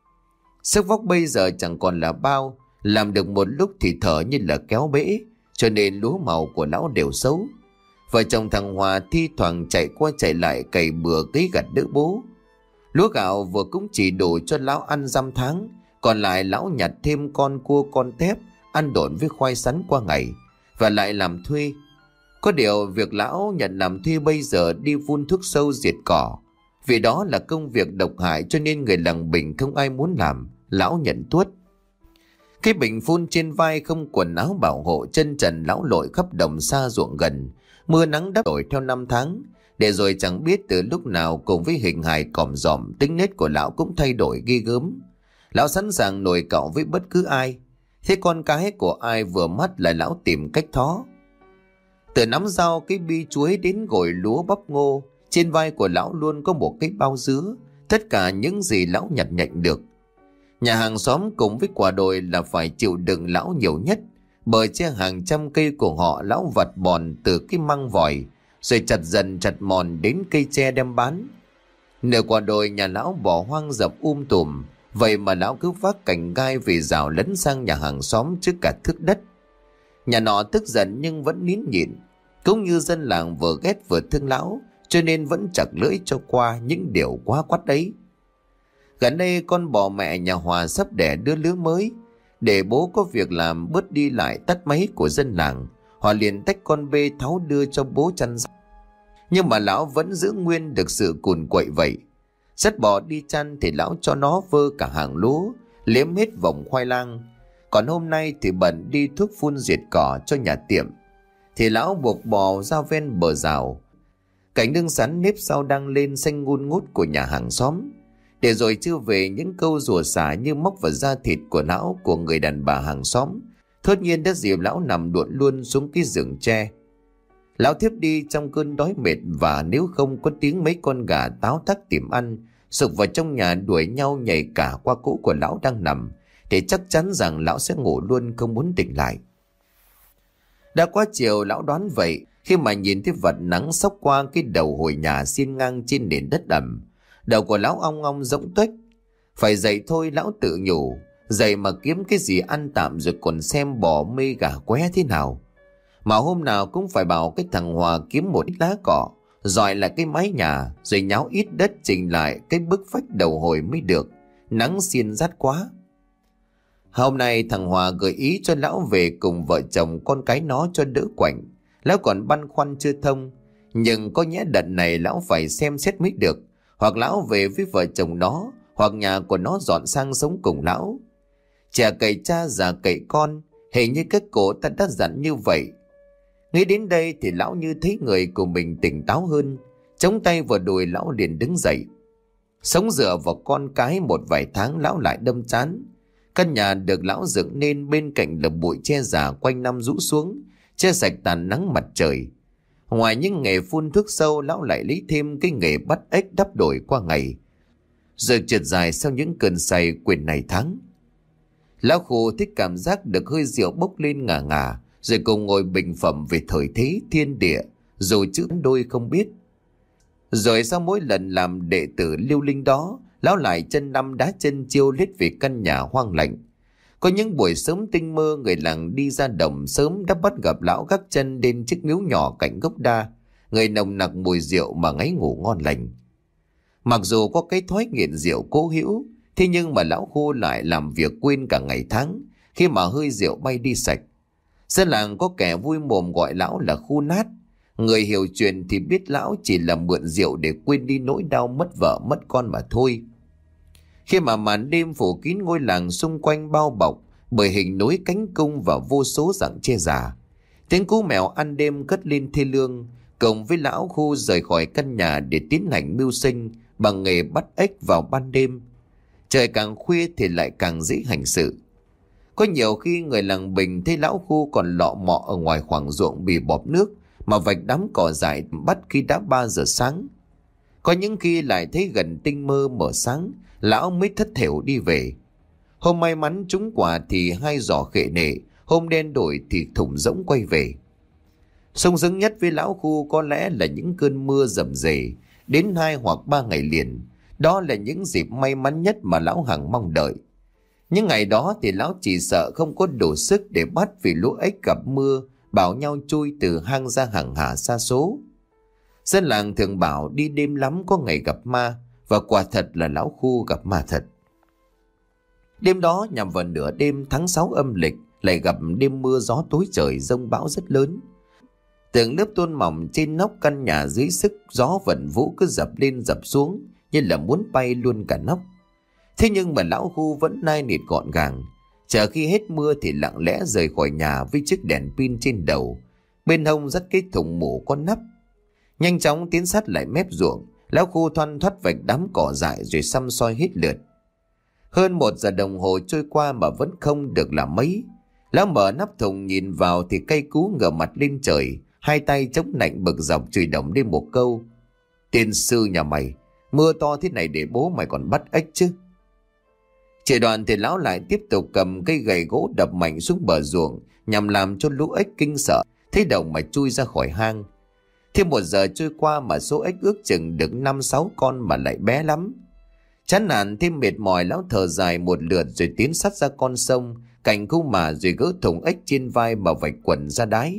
Sức vóc bây giờ chẳng còn là bao, làm được một lúc thì thở như là kéo bể, cho nên lúa màu của lão đều xấu. Vợ chồng thằng Hòa thi thoảng chạy qua chạy lại cày bừa cấy gặt đỡ bố. Lúa gạo vừa cũng chỉ đủ cho lão ăn dăm tháng, còn lại lão nhặt thêm con cua con tép ăn độn với khoai sắn qua ngày và lại làm thuê. Có điều việc lão nhận làm thuê bây giờ đi vun thuốc sâu diệt cỏ, vì đó là công việc độc hại cho nên người làng Bình không ai muốn làm. Lão nhận tuốt. Cái bình phun trên vai, không quần áo bảo hộ, chân trần lão lội khắp đồng xa ruộng gần, mưa nắng đắp đổi theo năm tháng, để rồi chẳng biết từ lúc nào cùng với hình hài còm dòm, tính nết của lão cũng thay đổi ghê gớm. Lão sẵn sàng nổi cạo với bất cứ ai, thế con cái của ai vừa mắt là lão tìm cách thó. Từ nắm rau cái bi chuối đến gồi lúa bắp ngô, trên vai của lão luôn có một cái bao dứa, tất cả những gì lão nhặt nhạnh được. Nhà hàng xóm cùng với quả đồi là phải chịu đựng lão nhiều nhất, bởi che hàng trăm cây của họ lão vặt bòn từ cái măng vòi, rồi chặt dần chặt mòn đến cây tre đem bán. Nửa quả đồi nhà lão bỏ hoang dập um tùm, vậy mà lão cứ vác cành gai về rào lấn sang nhà hàng xóm trước cả thước đất. Nhà nọ tức giận nhưng vẫn nín nhịn, cũng như dân làng vừa ghét vừa thương lão, cho nên vẫn chặt lưỡi cho qua những điều quá quắt đấy. Gần đây con bò mẹ nhà Hòa sắp đẻ đứa lứa mới, để bố có việc làm bớt đi lại tắt máy của dân làng, họ liền tách con bê tháo đưa cho bố chăn rau. Nhưng mà lão vẫn giữ nguyên được sự cùn quậy vậy. Dắt bò đi chăn thì lão cho nó vơ cả hàng lúa, liếm hết vòng khoai lang. Còn hôm nay thì bận đi thuốc phun diệt cỏ cho nhà tiệm, thì lão buộc bò ra ven bờ rào. Cảnh nương sắn nếp sau đang lên xanh ngun ngút của nhà hàng xóm, để rồi chưa về những câu rủa xả như móc vào da thịt của lão của người đàn bà hàng xóm, thốt nhiên đã dịp lão nằm đuộn luôn xuống cái giường tre. Lão thiếp đi trong cơn đói mệt, và nếu không có tiếng mấy con gà táo tắc tìm ăn sục vào trong nhà đuổi nhau nhảy cả qua cỗ của lão đang nằm, thì chắc chắn rằng lão sẽ ngủ luôn không muốn tỉnh lại. Đã quá chiều lão đoán vậy, khi mà nhìn thấy vật nắng xốc qua cái đầu hồi nhà xiên ngang trên nền đất ẩm. Đầu của lão ong ong rỗng tuếch. Phải dậy thôi, lão tự nhủ, dậy mà kiếm cái gì ăn tạm rồi còn xem bò mê gà qué thế nào. Mà hôm nào cũng phải bảo cái thằng Hòa kiếm một ít lá cỏ, dọi lại cái mái nhà, rồi nháo ít đất chỉnh lại cái bức vách đầu hồi mới được. Nắng xiên rát quá. Hôm nay thằng Hòa gợi ý cho lão về cùng vợ chồng con cái nó cho đỡ quạnh. Lão còn băn khoăn chưa thông, nhưng có nhẽ đợt này lão phải xem xét mới được. Hoặc lão về với vợ chồng nó, hoặc nhà của nó dọn sang sống cùng lão. Trẻ cậy cha, già cậy con, hình như các cổ ta đã dặn như vậy. Nghĩ đến đây thì lão như thấy người của mình tỉnh táo hơn, chống tay vào đùi lão liền đứng dậy. Sống dựa vào con cái một vài tháng lão lại đâm chán. Căn nhà được lão dựng nên bên cạnh là bụi tre già quanh năm rũ xuống, che sạch tàn nắng mặt trời. Ngoài những nghề phun thuốc sâu, lão lại lấy thêm cái nghề bắt ếch đắp đổi qua ngày, rồi trượt dài sau những cơn say quyền này tháng. Lão Khu thích cảm giác được hơi rượu bốc lên ngả ngả, rồi cùng ngồi bình phẩm về thời thế thiên địa, dù chữ đôi không biết. Rồi sau mỗi lần làm đệ tử Liêu Linh đó, lão lại chân năm đá chân chiêu lết về căn nhà hoang lạnh. Có những buổi sớm tinh mơ, người làng đi ra đồng sớm đã bắt gặp lão gác chân lên chiếc miếu nhỏ cạnh gốc đa, người nồng nặc mùi rượu mà ngáy ngủ ngon lành. Mặc dù có cái thói nghiện rượu cố hữu, thế nhưng mà lão Khu lại làm việc quên cả ngày tháng khi mà hơi rượu bay đi sạch. Dân làng có kẻ vui mồm gọi lão là Khu nát. Người hiểu chuyện thì biết lão chỉ là mượn rượu để quên đi nỗi đau mất vợ mất con mà thôi. Khi mà màn đêm phủ kín ngôi làng xung quanh bao bọc bởi hình nối cánh cung và vô số dạng che giả, tiếng cú mèo ăn đêm cất lên thê lương, cùng với lão Khu rời khỏi căn nhà để tiến hành mưu sinh bằng nghề bắt ếch vào ban đêm. Trời càng khuya thì lại càng dễ hành sự. Có nhiều khi người làng Bình thấy lão Khu còn lọ mọ ở ngoài khoảng ruộng bì bọp nước mà vạch đám cỏ dại bắt khi đã ba giờ sáng. Có những khi lại thấy gần tinh mơ mở sáng, lão mới thất thểu đi về. Hôm may mắn trúng quả thì hai giỏ khệ nệ, hôm đen đổi thì thủng rỗng quay về. Sung sướng nhất với lão Khu có lẽ là những cơn mưa rầm rề đến hai hoặc ba ngày liền. Đó là những dịp may mắn nhất mà lão hằng mong đợi. Những ngày đó thì lão chỉ sợ không có đủ sức để bắt, vì lũ ếch gặp mưa bảo nhau chui từ hang ra hàng hà xa số. Dân làng thường bảo đi đêm lắm có ngày gặp ma, và quả thật là lão Khu gặp ma thật. Đêm đó nhằm vào nửa đêm tháng sáu âm lịch lại gặp đêm mưa gió tối trời, giông bão rất lớn. Từng lớp tôn mỏng trên nóc căn nhà dưới sức gió vận vũ cứ dập lên dập xuống như là muốn bay luôn cả nóc. Thế nhưng mà lão Khu vẫn nai nịt gọn gàng, chờ khi hết mưa thì lặng lẽ rời khỏi nhà với chiếc đèn pin trên đầu, bên hông dắt cái thùng mủ có nắp. Nhanh chóng tiến sát lại mép ruộng, lão Khu thoăn thoắt vạch đám cỏ dại rồi săm soi hết lượt. Hơn một giờ đồng hồ trôi qua mà vẫn không được làm mấy. Lão mở nắp thùng nhìn vào thì cây cú ngửa mặt lên trời, hai tay chống nạnh bực dọc chửi đồng lên một câu: "Tiên sư nhà mày, mưa to thế này để bố mày còn bắt ếch chứ." Chỉ đoạn thì lão lại tiếp tục cầm cây gậy gỗ đập mạnh xuống bờ ruộng nhằm làm cho lũ ếch kinh sợ, thấy đồng mà chui ra khỏi hang. Thêm một giờ trôi qua mà số ếch ước chừng được năm sáu con mà lại bé lắm. Chán nản thêm mệt mỏi, lão thở dài một lượt rồi tiến sát ra con sông cạnh khu mà rồi gỡ thùng ếch trên vai mà vạch quần ra đáy.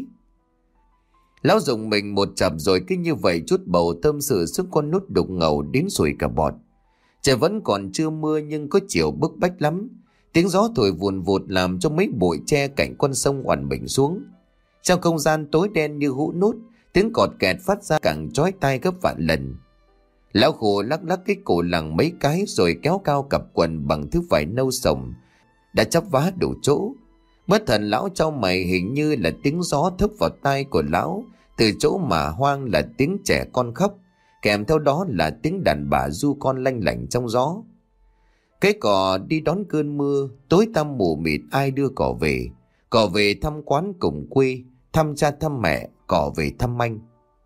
Lão dùng mình một chập rồi cứ như vậy chút bầu tâm sự xuống con nút đục ngầu đến sùi cả bọt. Trời vẫn còn chưa mưa nhưng có chiều bức bách lắm. Tiếng gió thổi vùn vụt làm cho mấy bụi tre cạnh con sông oằn mình xuống. Trong không gian tối đen như hũ nút, tiếng cọt kẹt phát ra càng chói tai gấp vạn lần. Lão Khu lắc lắc cái cổ lằng mấy cái rồi kéo cao cặp quần bằng thứ vải nâu sồng đã chắp vá đủ chỗ. Bất thần lão trao mày, hình như là tiếng gió thốc vào tai của lão từ chỗ mà hoang là tiếng trẻ con khóc, kèm theo đó là tiếng đàn bà ru con lanh lảnh trong gió. Cái cò đi đón cơn mưa, tối tăm mù mịt ai đưa cỏ về. Cỏ về thăm quán cùng quê, thăm cha thăm mẹ, cỏ về thăm anh.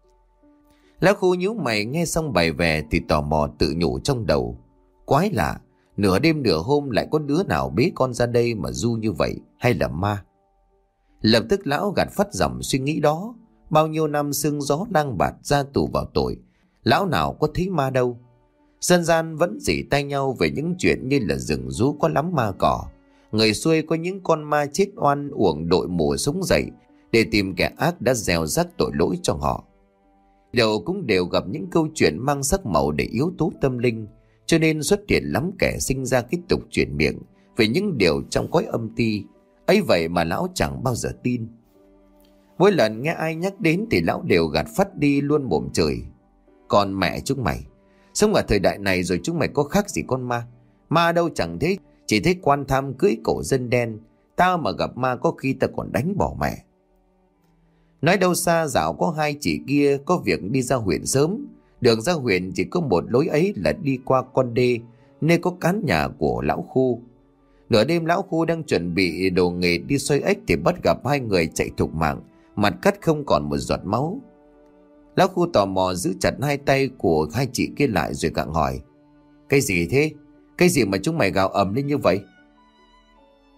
Lão Khu nhíu mày nghe xong bài về thì tò mò tự nhủ trong đầu: quái lạ, nửa đêm nửa hôm lại có đứa nào bế con ra đây mà ru như vậy, hay là ma? Lập tức lão gạt phát dòng suy nghĩ đó. Bao nhiêu năm sương gió lang bạt ra tù vào tội, lão nào có thấy ma đâu. Dân gian vẫn rỉ tai nhau về những chuyện như là rừng rú có lắm ma cỏ, người xuôi có những con ma chết oan uổng đội mùa sống dậy để tìm kẻ ác đã gieo rắc tội lỗi cho họ. Đều cũng đều gặp những câu chuyện mang sắc màu để yếu tố tâm linh, cho nên xuất hiện lắm kẻ sinh ra cái tục truyền miệng về những điều trong cõi âm ti. Ấy vậy mà lão chẳng bao giờ tin. Mỗi lần nghe ai nhắc đến thì lão đều gạt phắt đi luôn mồm chửi: còn mẹ chúng mày, sống ở thời đại này rồi chúng mày có khác gì con ma? Ma đâu chẳng thế, chỉ thấy quan tham cưỡi cổ dân đen. Tao mà gặp ma có khi tao còn đánh bỏ mẹ. Nói đâu xa, dạo có hai chị kia có việc đi ra huyện sớm. Đường ra huyện chỉ có một lối ấy là đi qua con đê nơi có cán nhà của lão Khu. Nửa đêm lão Khu đang chuẩn bị đồ nghề đi xoay ếch thì bắt gặp hai người chạy thục mạng, mặt cắt không còn một giọt máu. Lão Khu tò mò giữ chặt hai tay của hai chị kia lại rồi gặng hỏi: cái gì thế? Cái gì mà chúng mày gào ầm lên như vậy?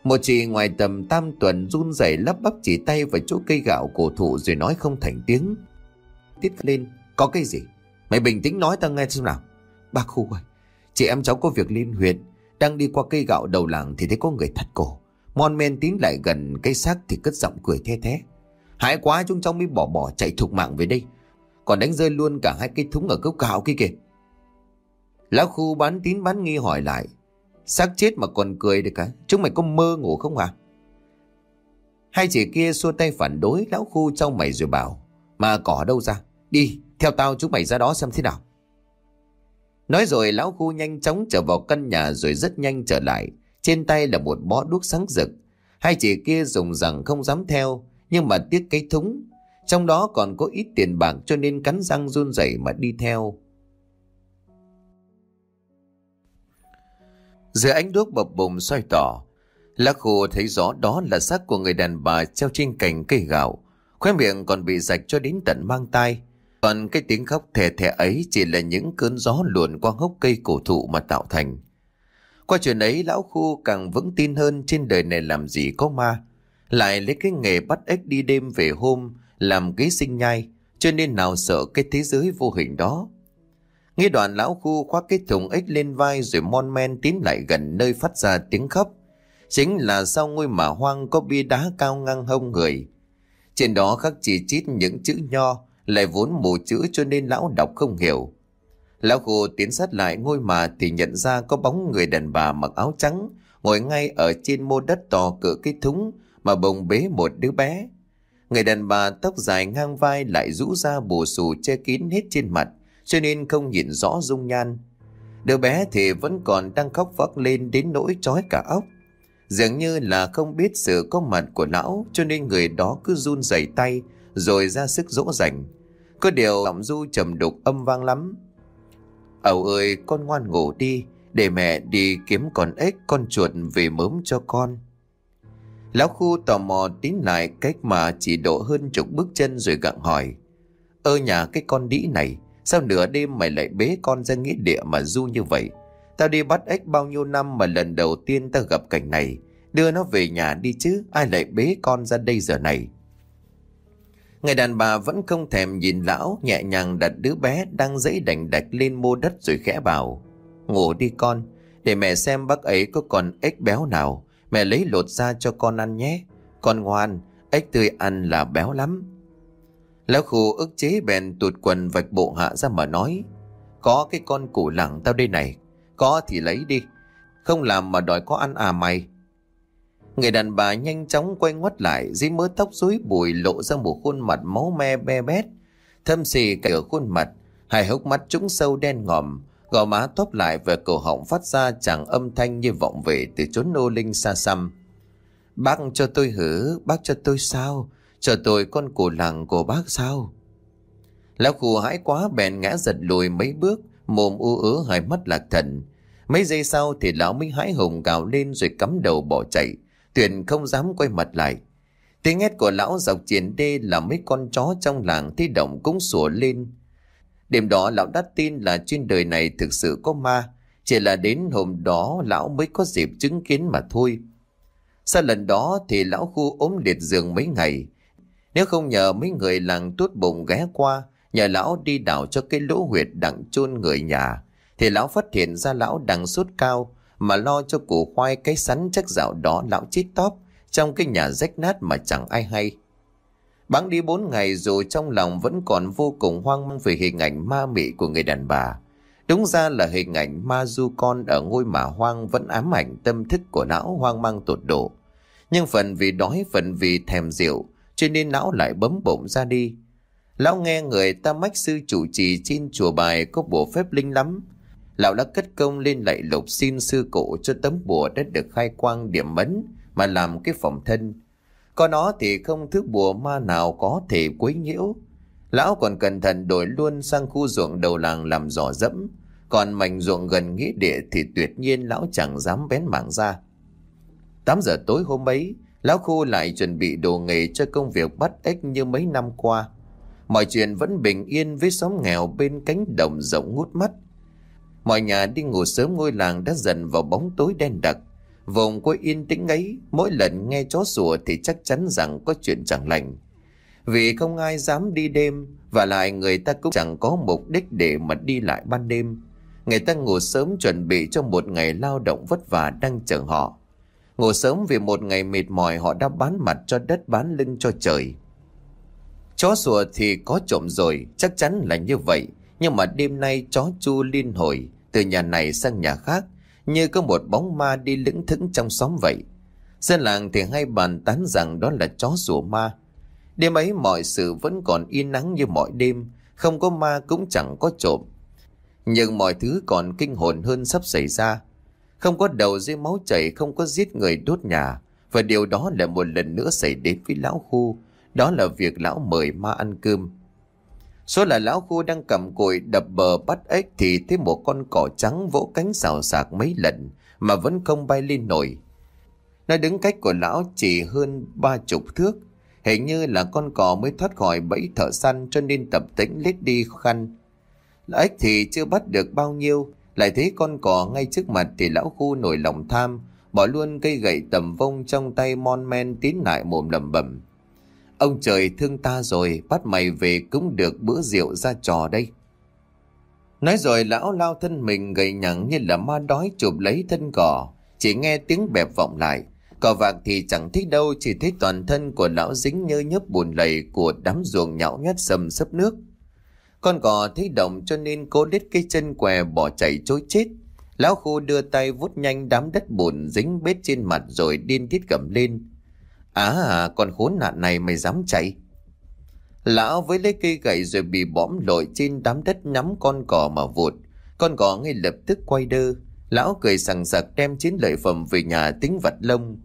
Một chị ngoài tầm tam tuần run rẩy lắp bắp chỉ tay vào chỗ cây gạo cổ thụ rồi nói không thành tiếng. Tiết lên, có cái gì? Mày bình tĩnh nói tao nghe xem nào. Bác Khu ơi, chị em cháu có việc liên huyện, đang đi qua cây gạo đầu làng thì thấy có người thắt cổ. Mon men tiến lại gần cây xác thì cất giọng cười the thé. Hãi quá, chúng cháu mới bỏ bỏ chạy thục mạng về đây, còn đánh rơi luôn cả hai cây thúng ở gốc gạo kia kìa. Lão Khu bán tín bán nghi hỏi lại. Xác chết mà còn cười được cả, chúng mày có mơ ngủ không hả? Hai chị kia xua tay phản đối. Lão Khu trong mày rồi bảo, mà cỏ đâu ra, đi theo tao chúng mày ra đó xem thế nào. Nói rồi lão Khu nhanh chóng trở vào căn nhà rồi rất nhanh trở lại. Trên tay là một bó đuốc sáng rực. Hai chị kia dùng rằng không dám theo, nhưng mà tiếc cái thúng, trong đó còn có ít tiền bạc cho nên cắn răng run rẩy mà đi theo. Dưới ánh đuốc bập bùng soi tỏ, Lão Khu thấy rõ đó là xác của người đàn bà treo trên cành cây gạo, khóe miệng còn bị rạch cho đến tận mang tai. Còn cái tiếng khóc thè thè ấy chỉ là những cơn gió luồn qua gốc cây cổ thụ mà tạo thành. Qua chuyện ấy, Lão Khu càng vững tin hơn trên đời này làm gì có ma. Lại lấy cái nghề bắt ếch đi đêm về hôm làm kế sinh nhai, cho nên nào sợ cái thế giới vô hình đó. Nghe đoạn, Lão Khu khoác cái thùng ếch lên vai rồi mon men tiến lại gần nơi phát ra tiếng khóc. Chính là sau ngôi mả hoang có bia đá cao ngang hông người. Trên đó khắc chỉ chít những chữ nho, lại vốn mù chữ cho nên lão đọc không hiểu. Lão Khu tiến sát lại ngôi mả thì nhận ra có bóng người đàn bà mặc áo trắng ngồi ngay ở trên mô đất to cỡ cái thúng mà bồng bế một đứa bé. Người đàn bà tóc dài ngang vai lại rũ ra bù xù che kín hết trên mặt, cho nên không nhìn rõ dung nhan. Đứa bé thì vẫn còn đang khóc vác lên đến nỗi chói cả óc. Dường như là không biết sự có mặt của lão, cho nên người đó cứ run rẩy tay rồi ra sức dỗ dành. Có điều giọng ru trầm đục âm vang lắm. Ẩu ơi, con ngoan ngủ đi, để mẹ đi kiếm con ếch con chuột về mớm cho con. Lão Khu tò mò tiến lại cách mà chỉ độ hơn chục bước chân rồi gặng hỏi. Ơ nhà cái con đĩ này, sao nửa đêm mày lại bế con ra nghĩa địa mà ru như vậy? Tao đi bắt ếch bao nhiêu năm mà lần đầu tiên tao gặp cảnh này. Đưa nó về nhà đi chứ, ai lại bế con ra đây giờ này? Người đàn bà vẫn không thèm nhìn lão, nhẹ nhàng đặt đứa bé đang dãy đành đạch lên mô đất rồi khẽ bảo. Ngủ đi con, để mẹ xem bác ấy có con ếch béo nào, mẹ lấy lột ra cho con ăn nhé. Con ngoan, ếch tươi ăn là béo lắm. Lão Khu ức chế bèn tụt quần vạch bộ hạ ra mà nói. Có cái con củ lẳng tao đây này, có thì lấy đi, không làm mà đòi có ăn à mày? Người đàn bà nhanh chóng quay ngoắt lại, dưới mớ tóc rối bụi lộ ra một khuôn mặt máu me be bét, thâm xì cả khuôn mặt, hai hốc mắt trũng sâu đen ngòm, gò má tóp lại và cổ họng phát ra chàng âm thanh như vọng về từ chốn nô linh xa xăm. Bác cho tôi hử, bác cho tôi sao? Cho tôi con củ lẳng của bác sao? Lão Khu hãi quá bèn ngã giật lùi mấy bước, mồm u ớ hai mắt lạc thần. Mấy giây sau thì lão mới hãi hùng gào lên rồi cắm đầu bỏ chạy, tuyệt không dám quay mặt lại. Tiếng hét của lão dọc triển đê là mấy con chó trong làng thấy động cũng sủa lên. Đêm đó lão đã tin là trên đời này thực sự có ma, chỉ là đến hôm đó lão mới có dịp chứng kiến mà thôi. Sau lần đó thì lão Khu ốm liệt giường mấy ngày. Nếu không nhờ mấy người làng tốt bụng ghé qua, nhờ lão đi đào cho cái lỗ huyệt đặng chôn người nhà, thì lão phát hiện ra lão đang sốt cao, mà lo cho củ khoai cái sắn chắc dạo đó lão chết tóp trong cái nhà rách nát mà chẳng ai hay. Bẵng đi bốn ngày rồi trong lòng vẫn còn vô cùng hoang mang về hình ảnh ma mị của người đàn bà. Đúng ra là hình ảnh ma du con ở ngôi mả hoang vẫn ám ảnh tâm thức của lão hoang mang tột độ. Nhưng phần vì đói, phần vì thèm rượu, cho nên lão lại bấm bụng ra đi. Lão nghe người ta mách sư chủ trì trên chùa Bài có bùa phép linh lắm. Lão đã cất công lên lạy lục xin sư cụ cho tấm bùa đã được khai quang điểm mấn mà làm cái phòng thân. Có nó thì không thứ bùa ma nào có thể quấy nhiễu. Lão còn cẩn thận đổi luôn sang khu ruộng đầu làng làm dò dẫm, còn mảnh ruộng gần nghĩa địa thì tuyệt nhiên lão chẳng dám bén mảng ra. Tám giờ tối hôm ấy, lão Khu lại chuẩn bị đồ nghề cho công việc bắt ếch như mấy năm qua. Mọi chuyện vẫn bình yên với xóm nghèo bên cánh đồng rộng ngút mắt. Mọi nhà đi ngủ sớm, ngôi làng đã dần vào bóng tối đen đặc. Vùng quê yên tĩnh ấy, mỗi lần nghe chó sủa thì chắc chắn rằng có chuyện chẳng lành. Vì không ai dám đi đêm, và lại người ta cũng chẳng có mục đích để mà đi lại ban đêm. Người ta ngủ sớm chuẩn bị cho một ngày lao động vất vả đang chờ họ. Ngủ sớm vì một ngày mệt mỏi họ đã bán mặt cho đất, bán lưng cho trời. Chó sủa thì có trộm rồi, chắc chắn là như vậy. Nhưng mà đêm nay chó chu liên hồi từ nhà này sang nhà khác, như có một bóng ma đi lững thững trong xóm vậy. Dân làng thì hay bàn tán rằng đó là chó sủa ma. Đêm ấy mọi sự vẫn còn yên nắng như mọi đêm, không có ma cũng chẳng có trộm. Nhưng mọi thứ còn kinh hồn hơn sắp xảy ra. Không có đầu dưới máu chảy, không có giết người đốt nhà. Và điều đó lại một lần nữa xảy đến với lão Khu. Đó là việc lão mời ma ăn cơm. Số là lão Khu đang cầm cùi đập bờ bắt ếch thì thấy một con cỏ trắng vỗ cánh xào xạc mấy lần mà vẫn không bay lên nổi. Nó đứng cách của lão chỉ hơn ba chục thước. Hình như là con cò mới thoát khỏi bẫy thợ săn cho nên tập tĩnh lết đi khó khăn. Ếch thì chưa bắt được bao nhiêu, lại thấy con cò ngay trước mặt thì lão Khu nổi lòng tham, bỏ luôn cây gậy tầm vông trong tay mon men tiến lại mồm lẩm bẩm: ông trời thương ta rồi, bắt mày về cũng được bữa rượu ra trò đây. Nói rồi lão lao thân mình gầy nhẳng như là ma đói chụp lấy thân cò. Chỉ nghe tiếng bẹp vọng lại. Cò vạc thì chẳng thích đâu, chỉ thấy toàn thân của lão dính nhơ nhớp bùn lầy của đám ruộng nhão nhát sầm sấp nước. Con cò thấy động cho nên cố đít cái chân què bỏ chạy trối chết. Lão Khu đưa tay vuốt nhanh đám đất bùn dính bết trên mặt rồi điên tiết gầm lên: À, con khốn nạn này mày dám chạy? Lão với lấy cây gậy rồi bị bõm lội trên đám đất nhắm con cò mà vụt. Con cò ngay lập tức quay đơ. Lão cười sằng sặc đem chiến lợi phẩm về nhà tính vặt lông.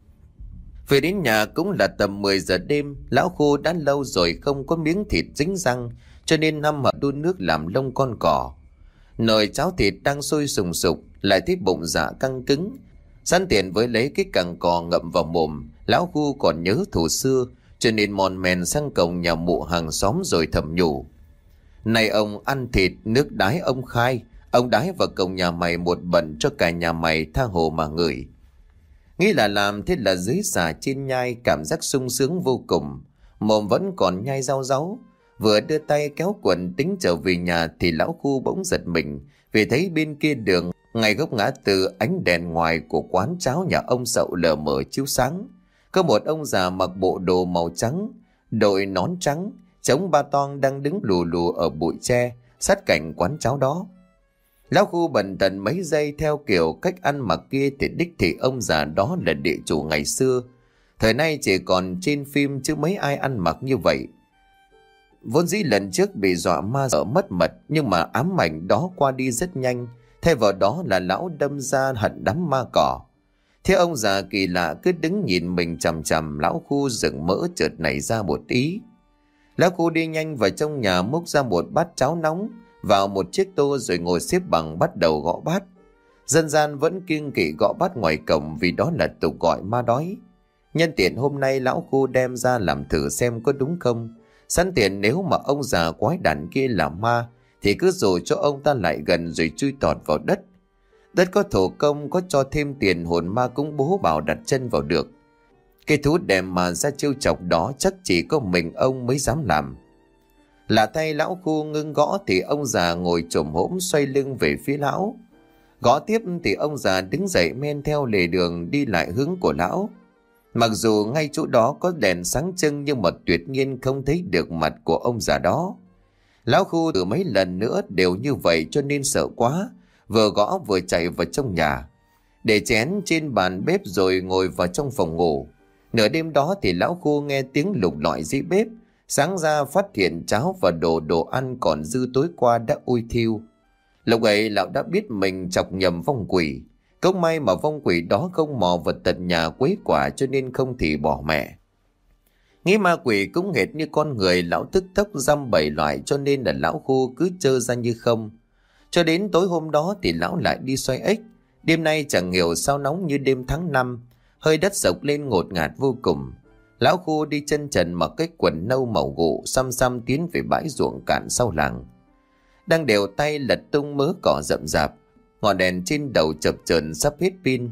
Về đến nhà cũng là tầm mười giờ đêm. Lão Khu đã lâu rồi không có miếng thịt dính răng, cho nên năm hở đun nước làm lông con cò. Nồi cháo thịt đang sôi sùng sục, lại thấy bụng dạ căng cứng. Sẵn tiện với lấy cái cẳng cò ngậm vào mồm, lão Khu còn nhớ thù xưa, cho nên mòn mèn sang cổng nhà mụ hàng xóm rồi thầm nhủ: này ông ăn thịt nước đái ông khai, ông đái vào cổng nhà mày một bận cho cả nhà mày tha hồ mà ngửi. Nghĩ là làm, thế là dưới xà trên nhai, cảm giác sung sướng vô cùng. Mồm vẫn còn nhai rau ráu. Vừa đưa tay kéo quần tính trở về nhà thì lão Khu bỗng giật mình, vì thấy bên kia đường, ngay góc ngã tư, ánh đèn ngoài của quán cháo nhà ông Sậu lờ mờ chiếu sáng. Có một ông già mặc bộ đồ màu trắng, đội nón trắng, chống ba toang đang đứng lù lù ở bụi tre sát cạnh quán cháo đó. Lão Khu bần tần mấy giây, theo kiểu cách ăn mặc kia thì đích thị ông già đó là địa chủ ngày xưa. Thời nay chỉ còn trên phim chứ mấy ai ăn mặc như vậy. Vốn dĩ lần trước bị dọa ma sợ mất mật, nhưng mà ám ảnh đó qua đi rất nhanh. Thay vào đó là lão đâm ra hận đám ma cỏ. Thế ông già kỳ lạ cứ đứng nhìn mình chằm chằm, lão Khu rừng mỡ chợt nảy ra một ý. Lão Khu đi nhanh vào trong nhà, múc ra một bát cháo nóng vào một chiếc tô rồi ngồi xếp bằng bắt đầu gõ bát. Dân gian vẫn kiêng kỵ gõ bát ngoài cổng vì đó là tục gọi ma đói. Nhân tiện hôm nay lão Khu đem ra làm thử xem có đúng không. Sẵn tiện nếu mà ông già quái đản kia là ma thì cứ dụ cho ông ta lại gần rồi chui tọt vào đất. Đất có thổ công, có cho thêm tiền hồn ma cũng bố bảo đặt chân vào được. Cái thú đẹp mà ra trêu chọc đó chắc chỉ có mình ông mới dám làm. Lạ thay, lão Khu ngưng gõ thì ông già ngồi chồm hổm xoay lưng về phía lão. Gõ tiếp thì ông già đứng dậy men theo lề đường đi lại hướng của lão. Mặc dù ngay chỗ đó có đèn sáng trưng nhưng mà tuyệt nhiên không thấy được mặt của ông già đó. Lão Khu từ mấy lần nữa đều như vậy cho nên sợ quá, vừa gõ vừa chạy vào trong nhà, để chén trên bàn bếp rồi ngồi vào trong phòng ngủ. Nửa đêm đó thì lão Khu nghe tiếng lục lọi dưới bếp, sáng ra phát hiện cháo và đồ đồ ăn còn dư tối qua đã ui thiêu. Lúc ấy lão đã biết mình chọc nhầm vong quỷ. Cũng may mà vong quỷ đó không mò vào tận nhà quấy quả cho nên không thì bỏ mẹ. Nghĩ ma quỷ cũng hệt như con người, lão tức tốc dăm bảy loại cho nên là lão Khu cứ trơ ra như không. Cho đến tối hôm đó thì lão lại đi xoay ếch. Đêm nay chẳng hiểu sao nóng như đêm tháng năm, hơi đất sộc lên ngột ngạt vô cùng. Lão Khu đi chân trần mặc cái quần nâu màu gụ, xăm xăm tiến về bãi ruộng cạn sau làng. Đang đều tay lật tung mớ cỏ rậm rạp, ngọn đèn trên đầu chập chờn sắp hết pin.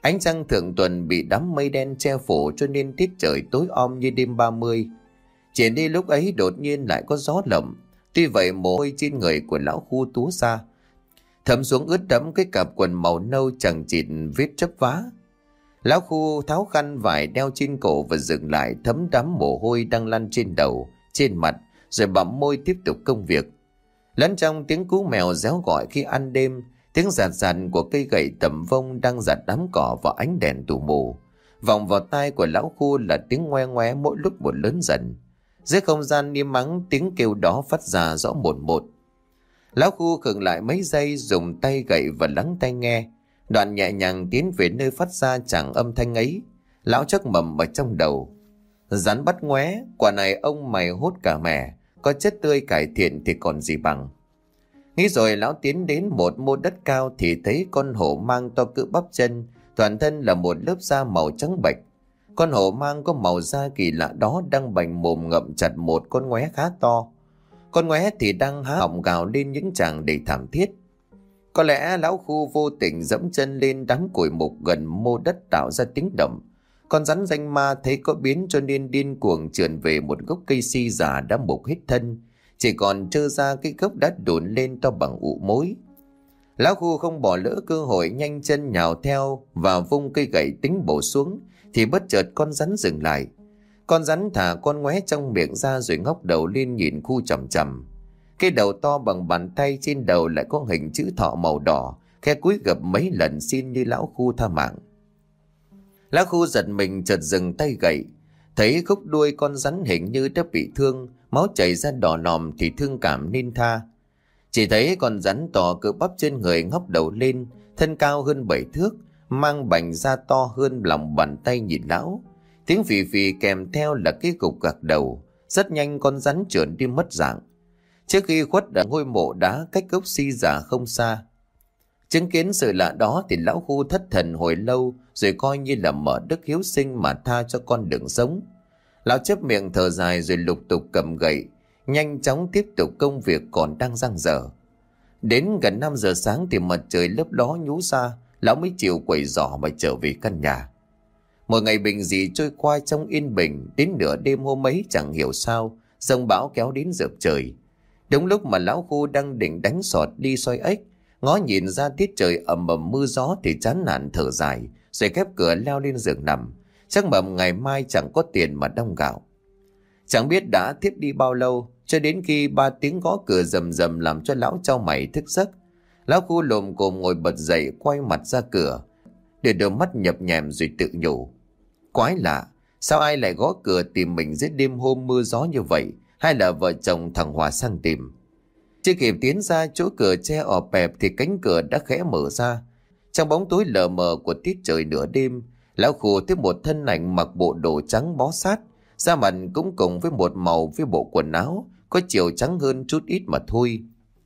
Ánh trăng thượng tuần bị đám mây đen che phủ cho nên tiết trời tối om như đêm ba mươi. Chỉ đi lúc ấy đột nhiên lại có gió lộng. Tuy vậy mồ hôi trên người của lão Khu túa ra, thấm xuống ướt đẫm cái cặp quần màu nâu chẳng chịt vết chớp vá. Lão Khu tháo khăn vải đeo trên cổ và dừng lại, thấm đẫm mồ hôi đang lăn trên đầu, trên mặt, rồi bặm môi tiếp tục công việc. Lẫn trong tiếng cú mèo réo gọi khi ăn đêm, tiếng rạt rạt của cây gậy tầm vông đang giặt đám cỏ vào ánh đèn tù mù, vọng vào tai của lão Khu là tiếng ngoe ngoé mỗi lúc một lớn dần. Dưới không gian im ắng, tiếng kêu đó phát ra rõ một một. Lão Khu khựng lại mấy giây, dùng tay gậy và lắng tai nghe, đoạn nhẹ nhàng tiến về nơi phát ra chẳng âm thanh ấy. Lão chắc mầm ở trong đầu: rắn bắt ngoé, quả này ông mày hốt cả mẻ, có chất tươi cải thiện thì còn gì bằng. Nghĩ rồi lão tiến đến một mô đất cao thì thấy con hổ mang to cỡ bắp chân, toàn thân là một lớp da màu trắng bệch. Con hổ mang có màu da kỳ lạ đó đang bành mồm ngậm chặt một con ngoé khá to. Con ngoé thì đang há họng gào lên những tràng đầy thảm thiết. Có lẽ lão Khu vô tình dẫm chân lên đám củi mục gần mô đất tạo ra tiếng động. Con rắn danh ma thấy có biến cho nên điên cuồng trườn về một gốc cây si già đã mục hết thân, chỉ còn trơ ra cái gốc đã đổn lên to bằng ụ mối. Lão Khu không bỏ lỡ cơ hội, nhanh chân nhào theo và vung cây gậy tính bổ xuống, thì bất chợt con rắn dừng lại. Con rắn thả con ngoé trong miệng ra rồi ngóc đầu lên nhìn Khu chằm chằm. Cái đầu to bằng bàn tay, trên đầu lại có hình chữ thọ màu đỏ, khe cúi gập mấy lần xin như lão Khu tha mạng. Lão Khu giật mình chợt dừng tay gậy, thấy khúc đuôi con rắn hình như đã bị thương, máu chảy ra đỏ nòm thì thương cảm nên tha. Chỉ thấy con rắn to cỡ bắp trên người ngóc đầu lên, thân cao hơn bảy thước, mang bành da to hơn lòng bàn tay nhìn lão. Tiếng phì phì kèm theo là cái gục gạc đầu. Rất nhanh con rắn trườn đi mất dạng. Trước khi khuất ở ngôi mộ đá cách gốc si già không xa. Chứng kiến sự lạ đó thì lão Khu thất thần hồi lâu, rồi coi như là mở đức hiếu sinh mà tha cho con đường sống. Lão chép miệng thở dài rồi lục tục cầm gậy, nhanh chóng tiếp tục công việc còn đang dang dở. Đến gần năm giờ sáng thì mặt trời lấp ló nhú ra, lão mới chịu quẩy giỏ mà trở về căn nhà. Một ngày bình dị trôi qua trong yên bình. Đến nửa đêm hôm ấy chẳng hiểu sao giông bão kéo đến dợp trời. Đúng lúc mà lão Khu đang định đánh sọt đi soi ếch, ngó nhìn ra tiết trời ầm ầm mưa gió thì chán nản thở dài, rồi khép cửa leo lên giường nằm. Chắc mầm ngày mai chẳng có tiền mà đong gạo. Chẳng biết đã thiếp đi bao lâu, cho đến khi ba tiếng gõ cửa rầm rầm làm cho lão chau mày thức giấc. Lão Khu lồm cồm ngồi bật dậy, quay mặt ra cửa, để đôi mắt nhập nhèm rồi tự nhủ: quái lạ, sao ai lại gõ cửa tìm mình giữa đêm hôm mưa gió như vậy? Hay là vợ chồng thằng Hòa sang tìm? Chưa kịp tiến ra chỗ cửa tre ọp ẹp thì cánh cửa đã khẽ mở ra. Trong bóng tối lờ mờ của tiết trời nửa đêm, lão Khu thấy một thân ảnh mặc bộ đồ trắng bó sát, da mặt cũng cùng với một màu với bộ quần áo có chiều trắng hơn chút ít mà thôi.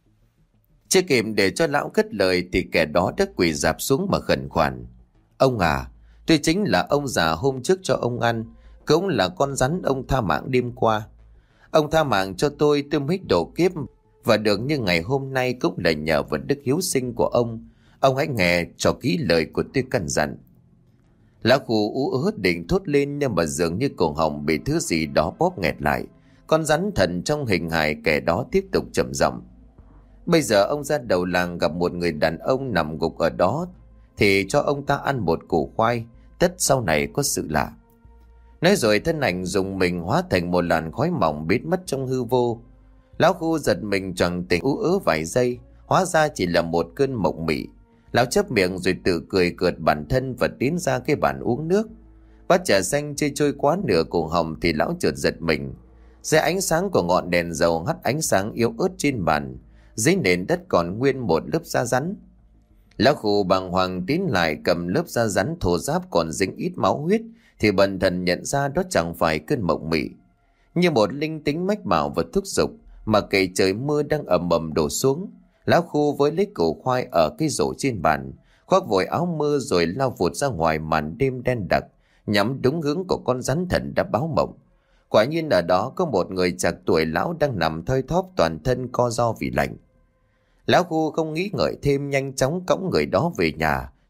Chưa kịp để cho lão cất lời thì kẻ đó đã quỳ rạp xuống mà khẩn khoản: ông à, tôi chính là ông già hôm trước cho ông ăn, cũng là con rắn ông tha mạng đêm qua. Ông tha mạng cho tôi, tôi mới độ kiếp, và được như ngày hôm nay cũng là nhờ vào đức hiếu sinh của ông. Ông hãy nghe cho kỹ lời của tôi căn dặn. Lão Khu ú ớ định thốt lên, nhưng mà dường như cổ họng bị thứ gì đó bóp nghẹt lại. Con rắn thần trong hình hài kẻ đó tiếp tục trầm giọng: bây giờ ông ra đầu làng gặp một người đàn ông nằm gục ở đó, thì cho ông ta ăn một củ khoai, tất sau này có sự lạ. Nói rồi thân ảnh dùng mình hóa thành một làn khói mỏng biến mất trong hư vô. Lão Khu giật mình choàng tỉnh ú ớ vài giây, hóa ra chỉ là một cơn mộng mị. Lão chớp miệng rồi tự cười cợt bản thân và tiến ra cái bàn uống nước. Bát trà xanh chưa trôi quá nửa cổ họng thì lão chợt giật mình. Dưới ánh sáng của ngọn đèn dầu hắt ánh sáng yếu ớt trên bàn, dưới nền đất còn nguyên một lớp da rắn. Lão Khu bàng hoàng tiến lại cầm lớp da rắn thô ráp còn dính ít máu huyết, thì bần thần nhận ra đó chẳng phải cơn mộng mị. Như một linh tính mách bảo và thúc giục, mà kể trời mưa đang ầm ầm đổ xuống, lão Khu với lấy củ khoai ở cái rổ trên bàn, khoác vội áo mưa rồi lao vụt ra ngoài màn đêm đen đặc, nhắm đúng hướng của con rắn thần đã báo mộng. Quả nhiên ở đó có một người chạc tuổi lão đang nằm thoi thóp, toàn thân co ro vì lạnh. Lão Khu không nghĩ ngợi thêm, nhanh chóng cõng người đó về nhà,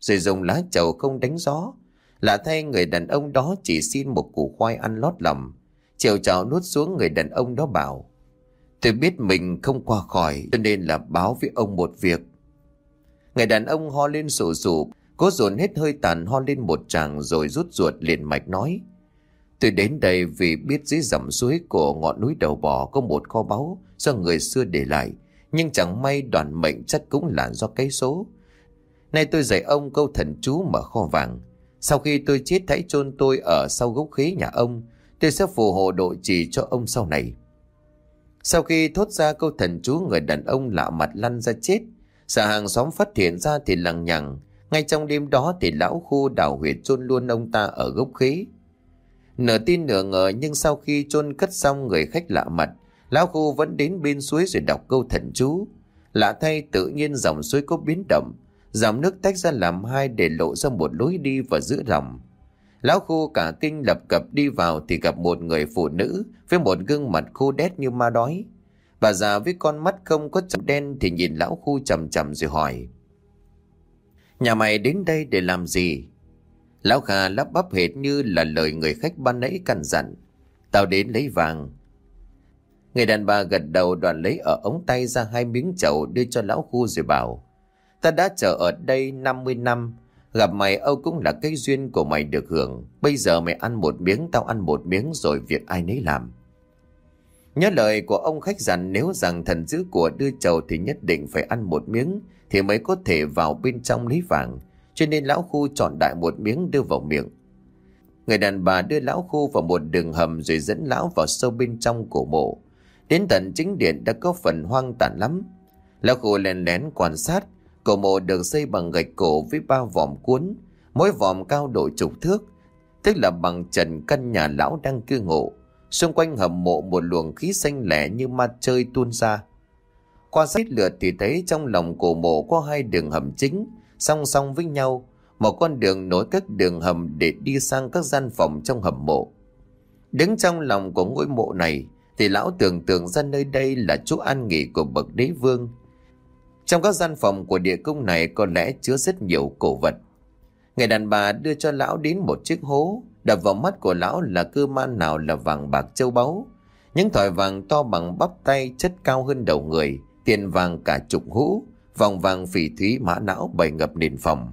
rồi dùng lá trầu không đánh gió. Lạ thay người đàn ông đó chỉ xin một củ khoai ăn lót lòng. Chiều chào nuốt xuống, người đàn ông đó bảo: tôi biết mình không qua khỏi, cho nên là báo với ông một việc. Người đàn ông ho lên sổ sụ, cố dồn hết hơi tàn ho lên một tràng rồi rút ruột liền mạch nói: tôi đến đây vì biết dưới dòng suối của ngọn núi Đầu Bò có một kho báu do người xưa để lại, nhưng chẳng may đoàn mệnh chắc cũng là do cái số. Nay tôi dạy ông câu thần chú mở kho vàng. Sau khi tôi chết hãy chôn tôi ở sau gốc khế nhà ông, tôi sẽ phù hộ độ trì cho ông sau này. Sau khi thốt ra câu thần chú, người đàn ông lạ mặt lăn ra chết. Sợ hàng xóm phát hiện ra thì lằng nhằng. Ngay trong đêm đó thì lão khu đào huyệt chôn luôn ông ta ở gốc khế. Nửa tin nửa ngờ, nhưng sau khi chôn cất xong, người khách lạ mặt, lão khu vẫn đến bên suối rồi đọc câu thần chú. Lạ thay, tự nhiên dòng suối có biến động, dòng nước tách ra làm hai để lộ ra một lối đi vào giữa lòng. Lão khu cả kinh lập cập đi vào thì gặp một người phụ nữ với một gương mặt khô đét như ma đói. Bà già với con mắt không có chấm đen thì nhìn lão khu chằm chằm rồi hỏi: nhà mày đến đây để làm gì? Lão Kha lắp bắp hệt như là lời người khách ban nãy căn dặn: tao đến lấy vàng. Người đàn bà gật đầu, đoạn lấy ở ống tay ra hai miếng chầu đưa cho lão khu rồi bảo: ta đã chờ ở đây năm mươi năm, gặp mày âu cũng là cái duyên của mày được hưởng. Bây giờ mày ăn một miếng, tao ăn một miếng, rồi việc ai nấy làm. Nhớ lời của ông khách dặn, nếu rằng thần giữ của đưa chầu thì nhất định phải ăn một miếng thì mới có thể vào bên trong lấy vàng, cho nên lão khu chọn đại một miếng đưa vào miệng. Người đàn bà đưa lão khu vào một đường hầm rồi dẫn lão vào sâu bên trong cổ mộ. Đến tận chính điện đã có phần hoang tàn lắm. Lão khu lén lén quan sát. Cổ mộ được xây bằng gạch cổ với ba vòm cuốn, mỗi vòm cao độ chục thước, tức là bằng trần căn nhà lão đang cư ngụ. Xung quanh hầm mộ một luồng khí xanh lẻ như ma chơi tuôn ra. Qua sát lượt thì thấy trong lòng cổ mộ có hai đường hầm chính song song với nhau, một con đường nối các đường hầm để đi sang các gian phòng trong hầm mộ. Đứng trong lòng của ngôi mộ này thì lão tưởng tượng ra nơi đây là chỗ an nghỉ của bậc đế vương. Trong các gian phòng của địa cung này có lẽ chứa rất nhiều cổ vật. Người đàn bà đưa cho lão đến một chiếc hố. Đập vào mắt của lão là cơ man nào là vàng bạc châu báu. Những thỏi vàng to bằng bắp tay, chất cao hơn đầu người, tiền vàng cả chục hũ, vòng vàng phỉ thúy mã não bày ngập nền phòng.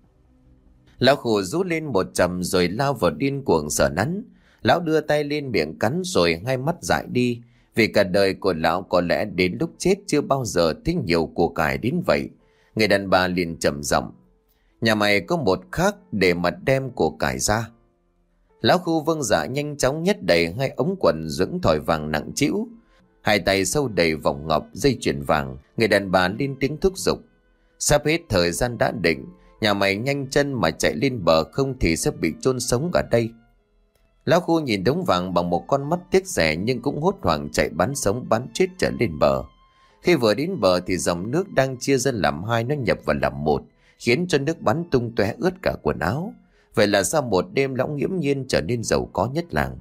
Lão khổ rú lên một trầm rồi lao vào điên cuồng sợ nắn. Lão đưa tay lên miệng cắn rồi hai mắt dại đi. Vì cả đời của lão có lẽ đến lúc chết chưa bao giờ thấy nhiều của cải đến vậy. Người đàn bà liền trầm giọng: nhà mày có một khác để mà đem của cải ra. Lão khu vâng dạ nhanh chóng nhét đầy hai ống quần dưỡng thỏi vàng nặng trĩu, hai tay sâu đầy vòng ngọc dây chuyền vàng. Người đàn bà lên tiếng thúc giục: sắp hết thời gian đã định, nhà mày nhanh chân mà chạy lên bờ, không thì sẽ bị chôn sống ở đây. Lão khu nhìn đống vàng bằng một con mắt tiếc rẻ, nhưng cũng hốt hoảng chạy bắn sống bắn chết trở lên bờ. Khi vừa đến bờ thì dòng nước đang chia ra làm hai nó nhập vào làm một, khiến cho nước bắn tung tóe ướt cả quần áo. Vậy là sau một đêm lão nghiễm nhiên trở nên giàu có nhất làng.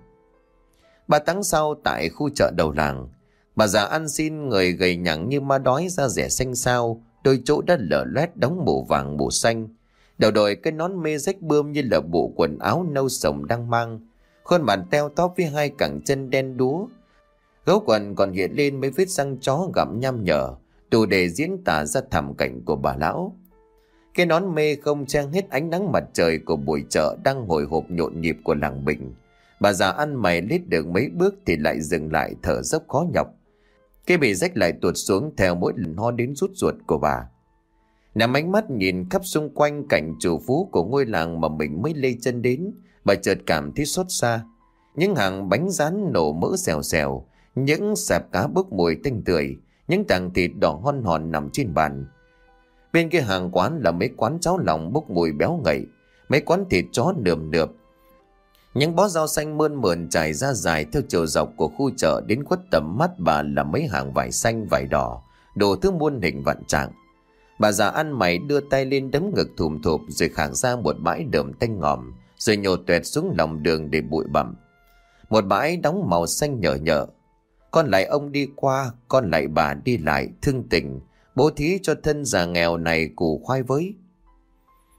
Ba tháng sau, tại khu chợ đầu làng, bà già ăn xin, người gầy nhẳng như ma đói, da rẻ xanh xao, đôi chỗ đã lở loét đóng màu vàng màu xanh, đầu đội cái nón mê rách bươm như là bộ quần áo nâu sồng đang mang, khuôn mặt teo tóp với hai cẳng chân đen đúa. Gấu quần còn hiện lên mấy vết răng chó gặm nham nhở, đủ để diễn tả ra thảm cảnh của bà lão. Cái nón mê không che hết ánh nắng mặt trời của buổi chợ đang hồi hộp nhộn nhịp của làng Bình. Bà già ăn mày lết được mấy bước thì lại dừng lại thở dốc khó nhọc. Cái bì rách lại tuột xuống theo mỗi lần ho đến rút ruột của bà. Nằm ánh mắt nhìn khắp xung quanh cảnh chủ phú của ngôi làng mà mình mới lê chân đến, bà chợt cảm thấy xót xa. Những hàng bánh rán nổ mỡ xèo xèo, những sạp cá bốc mùi tanh tưởi, những tảng thịt đỏ hon hòn nằm trên bàn. Bên kia hàng quán là mấy quán cháo lòng bốc mùi béo ngậy, mấy quán thịt chó nườm nượp. Những bó rau xanh mơn mởn trải ra dài theo chiều dọc của khu chợ, đến khuất tầm mắt bà là mấy hàng vải xanh vải đỏ, đồ thứ muôn hình vạn trạng. Bà già ăn mày đưa tay lên đấm ngực thùm thụp rồi khạc ra một bãi đờm tanh ngòm, rồi nhổ tuẹt xuống lòng đường để bụi bặm. Một bãi đóng màu xanh nhở nhở. Con lại ông đi qua, con lại bà đi lại, thương tình bố thí cho thân già nghèo này củ khoai với.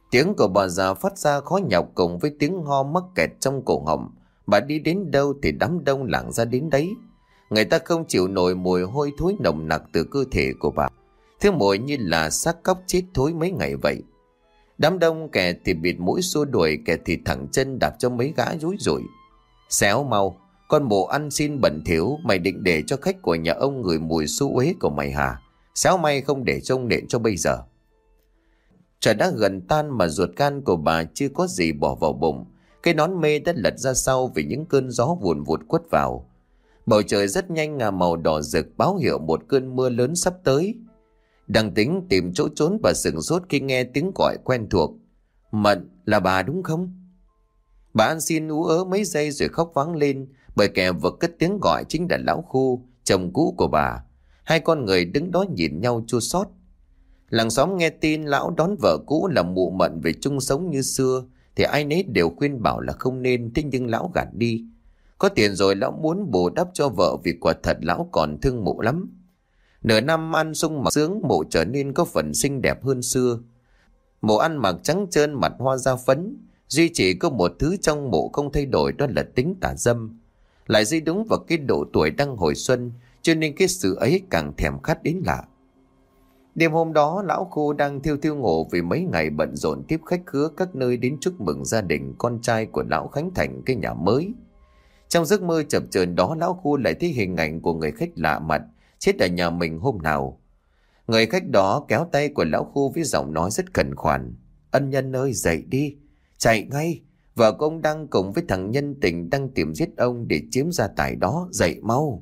Tiếng của bà già phát ra khó nhọc cùng với tiếng ho mắc kẹt trong cổ họng. Bà đi đến đâu thì đám đông lặng ra đến đấy. Người ta không chịu nổi mùi hôi thối nồng nặc từ cơ thể của bà. Thứ mùi như là xác cóc chết thối mấy ngày vậy. Đám đông kẻ thì bịt mũi xua đuổi, kẻ thì thẳng chân đạp cho mấy gã rúi rủi. Xéo mau, con mụ ăn xin bẩn thỉu, mày định để cho khách của nhà ông ngửi mùi xú uế của mày hả? Xéo may không để trông nện cho bây giờ. Trời đã gần tan mà ruột gan của bà chưa có gì bỏ vào bụng. Cái nón mê đã lật ra sau vì những cơn gió vùn vụt quất vào. Bầu trời rất nhanh ngả màu đỏ rực, báo hiệu một cơn mưa lớn sắp tới. Đang tính tìm chỗ trốn, bà sửng sốt khi nghe tiếng gọi quen thuộc. Mận, là bà đúng không? Bà ăn xin ú ớ mấy giây rồi khóc váng lên, bởi kẻ vừa cất tiếng gọi chính là lão Khu, chồng cũ của bà. Hai con người đứng đó nhìn nhau chua xót. Làng xóm nghe tin lão đón vợ cũ là mụ Mận về chung sống như xưa thì ai nấy đều khuyên bảo là không nên, thế nhưng lão gạt đi. Có tiền rồi lão muốn bù đắp cho vợ vì quả thật lão còn thương mụ lắm. Nửa năm ăn sung mặc sướng, mụ trở nên có phần xinh đẹp hơn xưa. Mụ ăn mặc trắng trơn, mặt hoa da phấn. Duy chỉ có một thứ trong mụ không thay đổi, đó là tính tà dâm. Lại di đúng vào cái độ tuổi đang hồi xuân, cho nên cái sự ấy càng thèm khát đến lạ. Đêm hôm đó, lão Khu đang thiêu thiêu ngủ vì mấy ngày bận rộn tiếp khách khứa các nơi đến chúc mừng gia đình con trai của lão khánh thành cái nhà mới. Trong giấc mơ chập chờn đó, lão Khu lại thấy hình ảnh của người khách lạ mặt chết ở nhà mình hôm nào. Người khách đó kéo tay của lão Khu với giọng nói rất khẩn khoản. Ân nhân ơi, dậy đi, chạy ngay. Vợ của ông đang cùng với thằng nhân tình đang tìm giết ông để chiếm gia tài đó, dậy mau.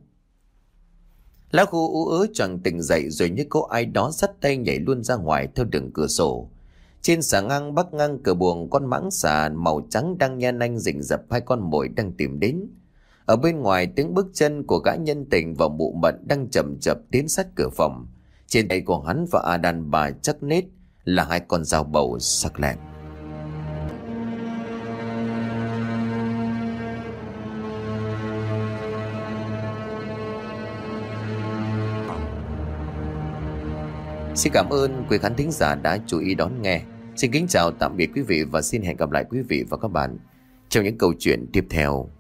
Lão Khu ú ớ choàng tỉnh dậy rồi như có ai đó dắt tay nhảy luôn ra ngoài theo đường cửa sổ. Trên xà ngang bắc ngang cửa buồng, con mãng xà màu trắng đang nhe nanh rình rập hai con mồi đang tìm đến. Ở bên ngoài, tiếng bước chân của gã nhân tình và mụ Mận đang chậm chậm tiến sát cửa phòng. Trên tay của hắn và a đàn bà chắc nết là hai con dao bầu sắc lẹm. Xin cảm ơn quý khán thính giả đã chú ý đón nghe. Xin kính chào tạm biệt quý vị và xin hẹn gặp lại quý vị và các bạn trong những câu chuyện tiếp theo.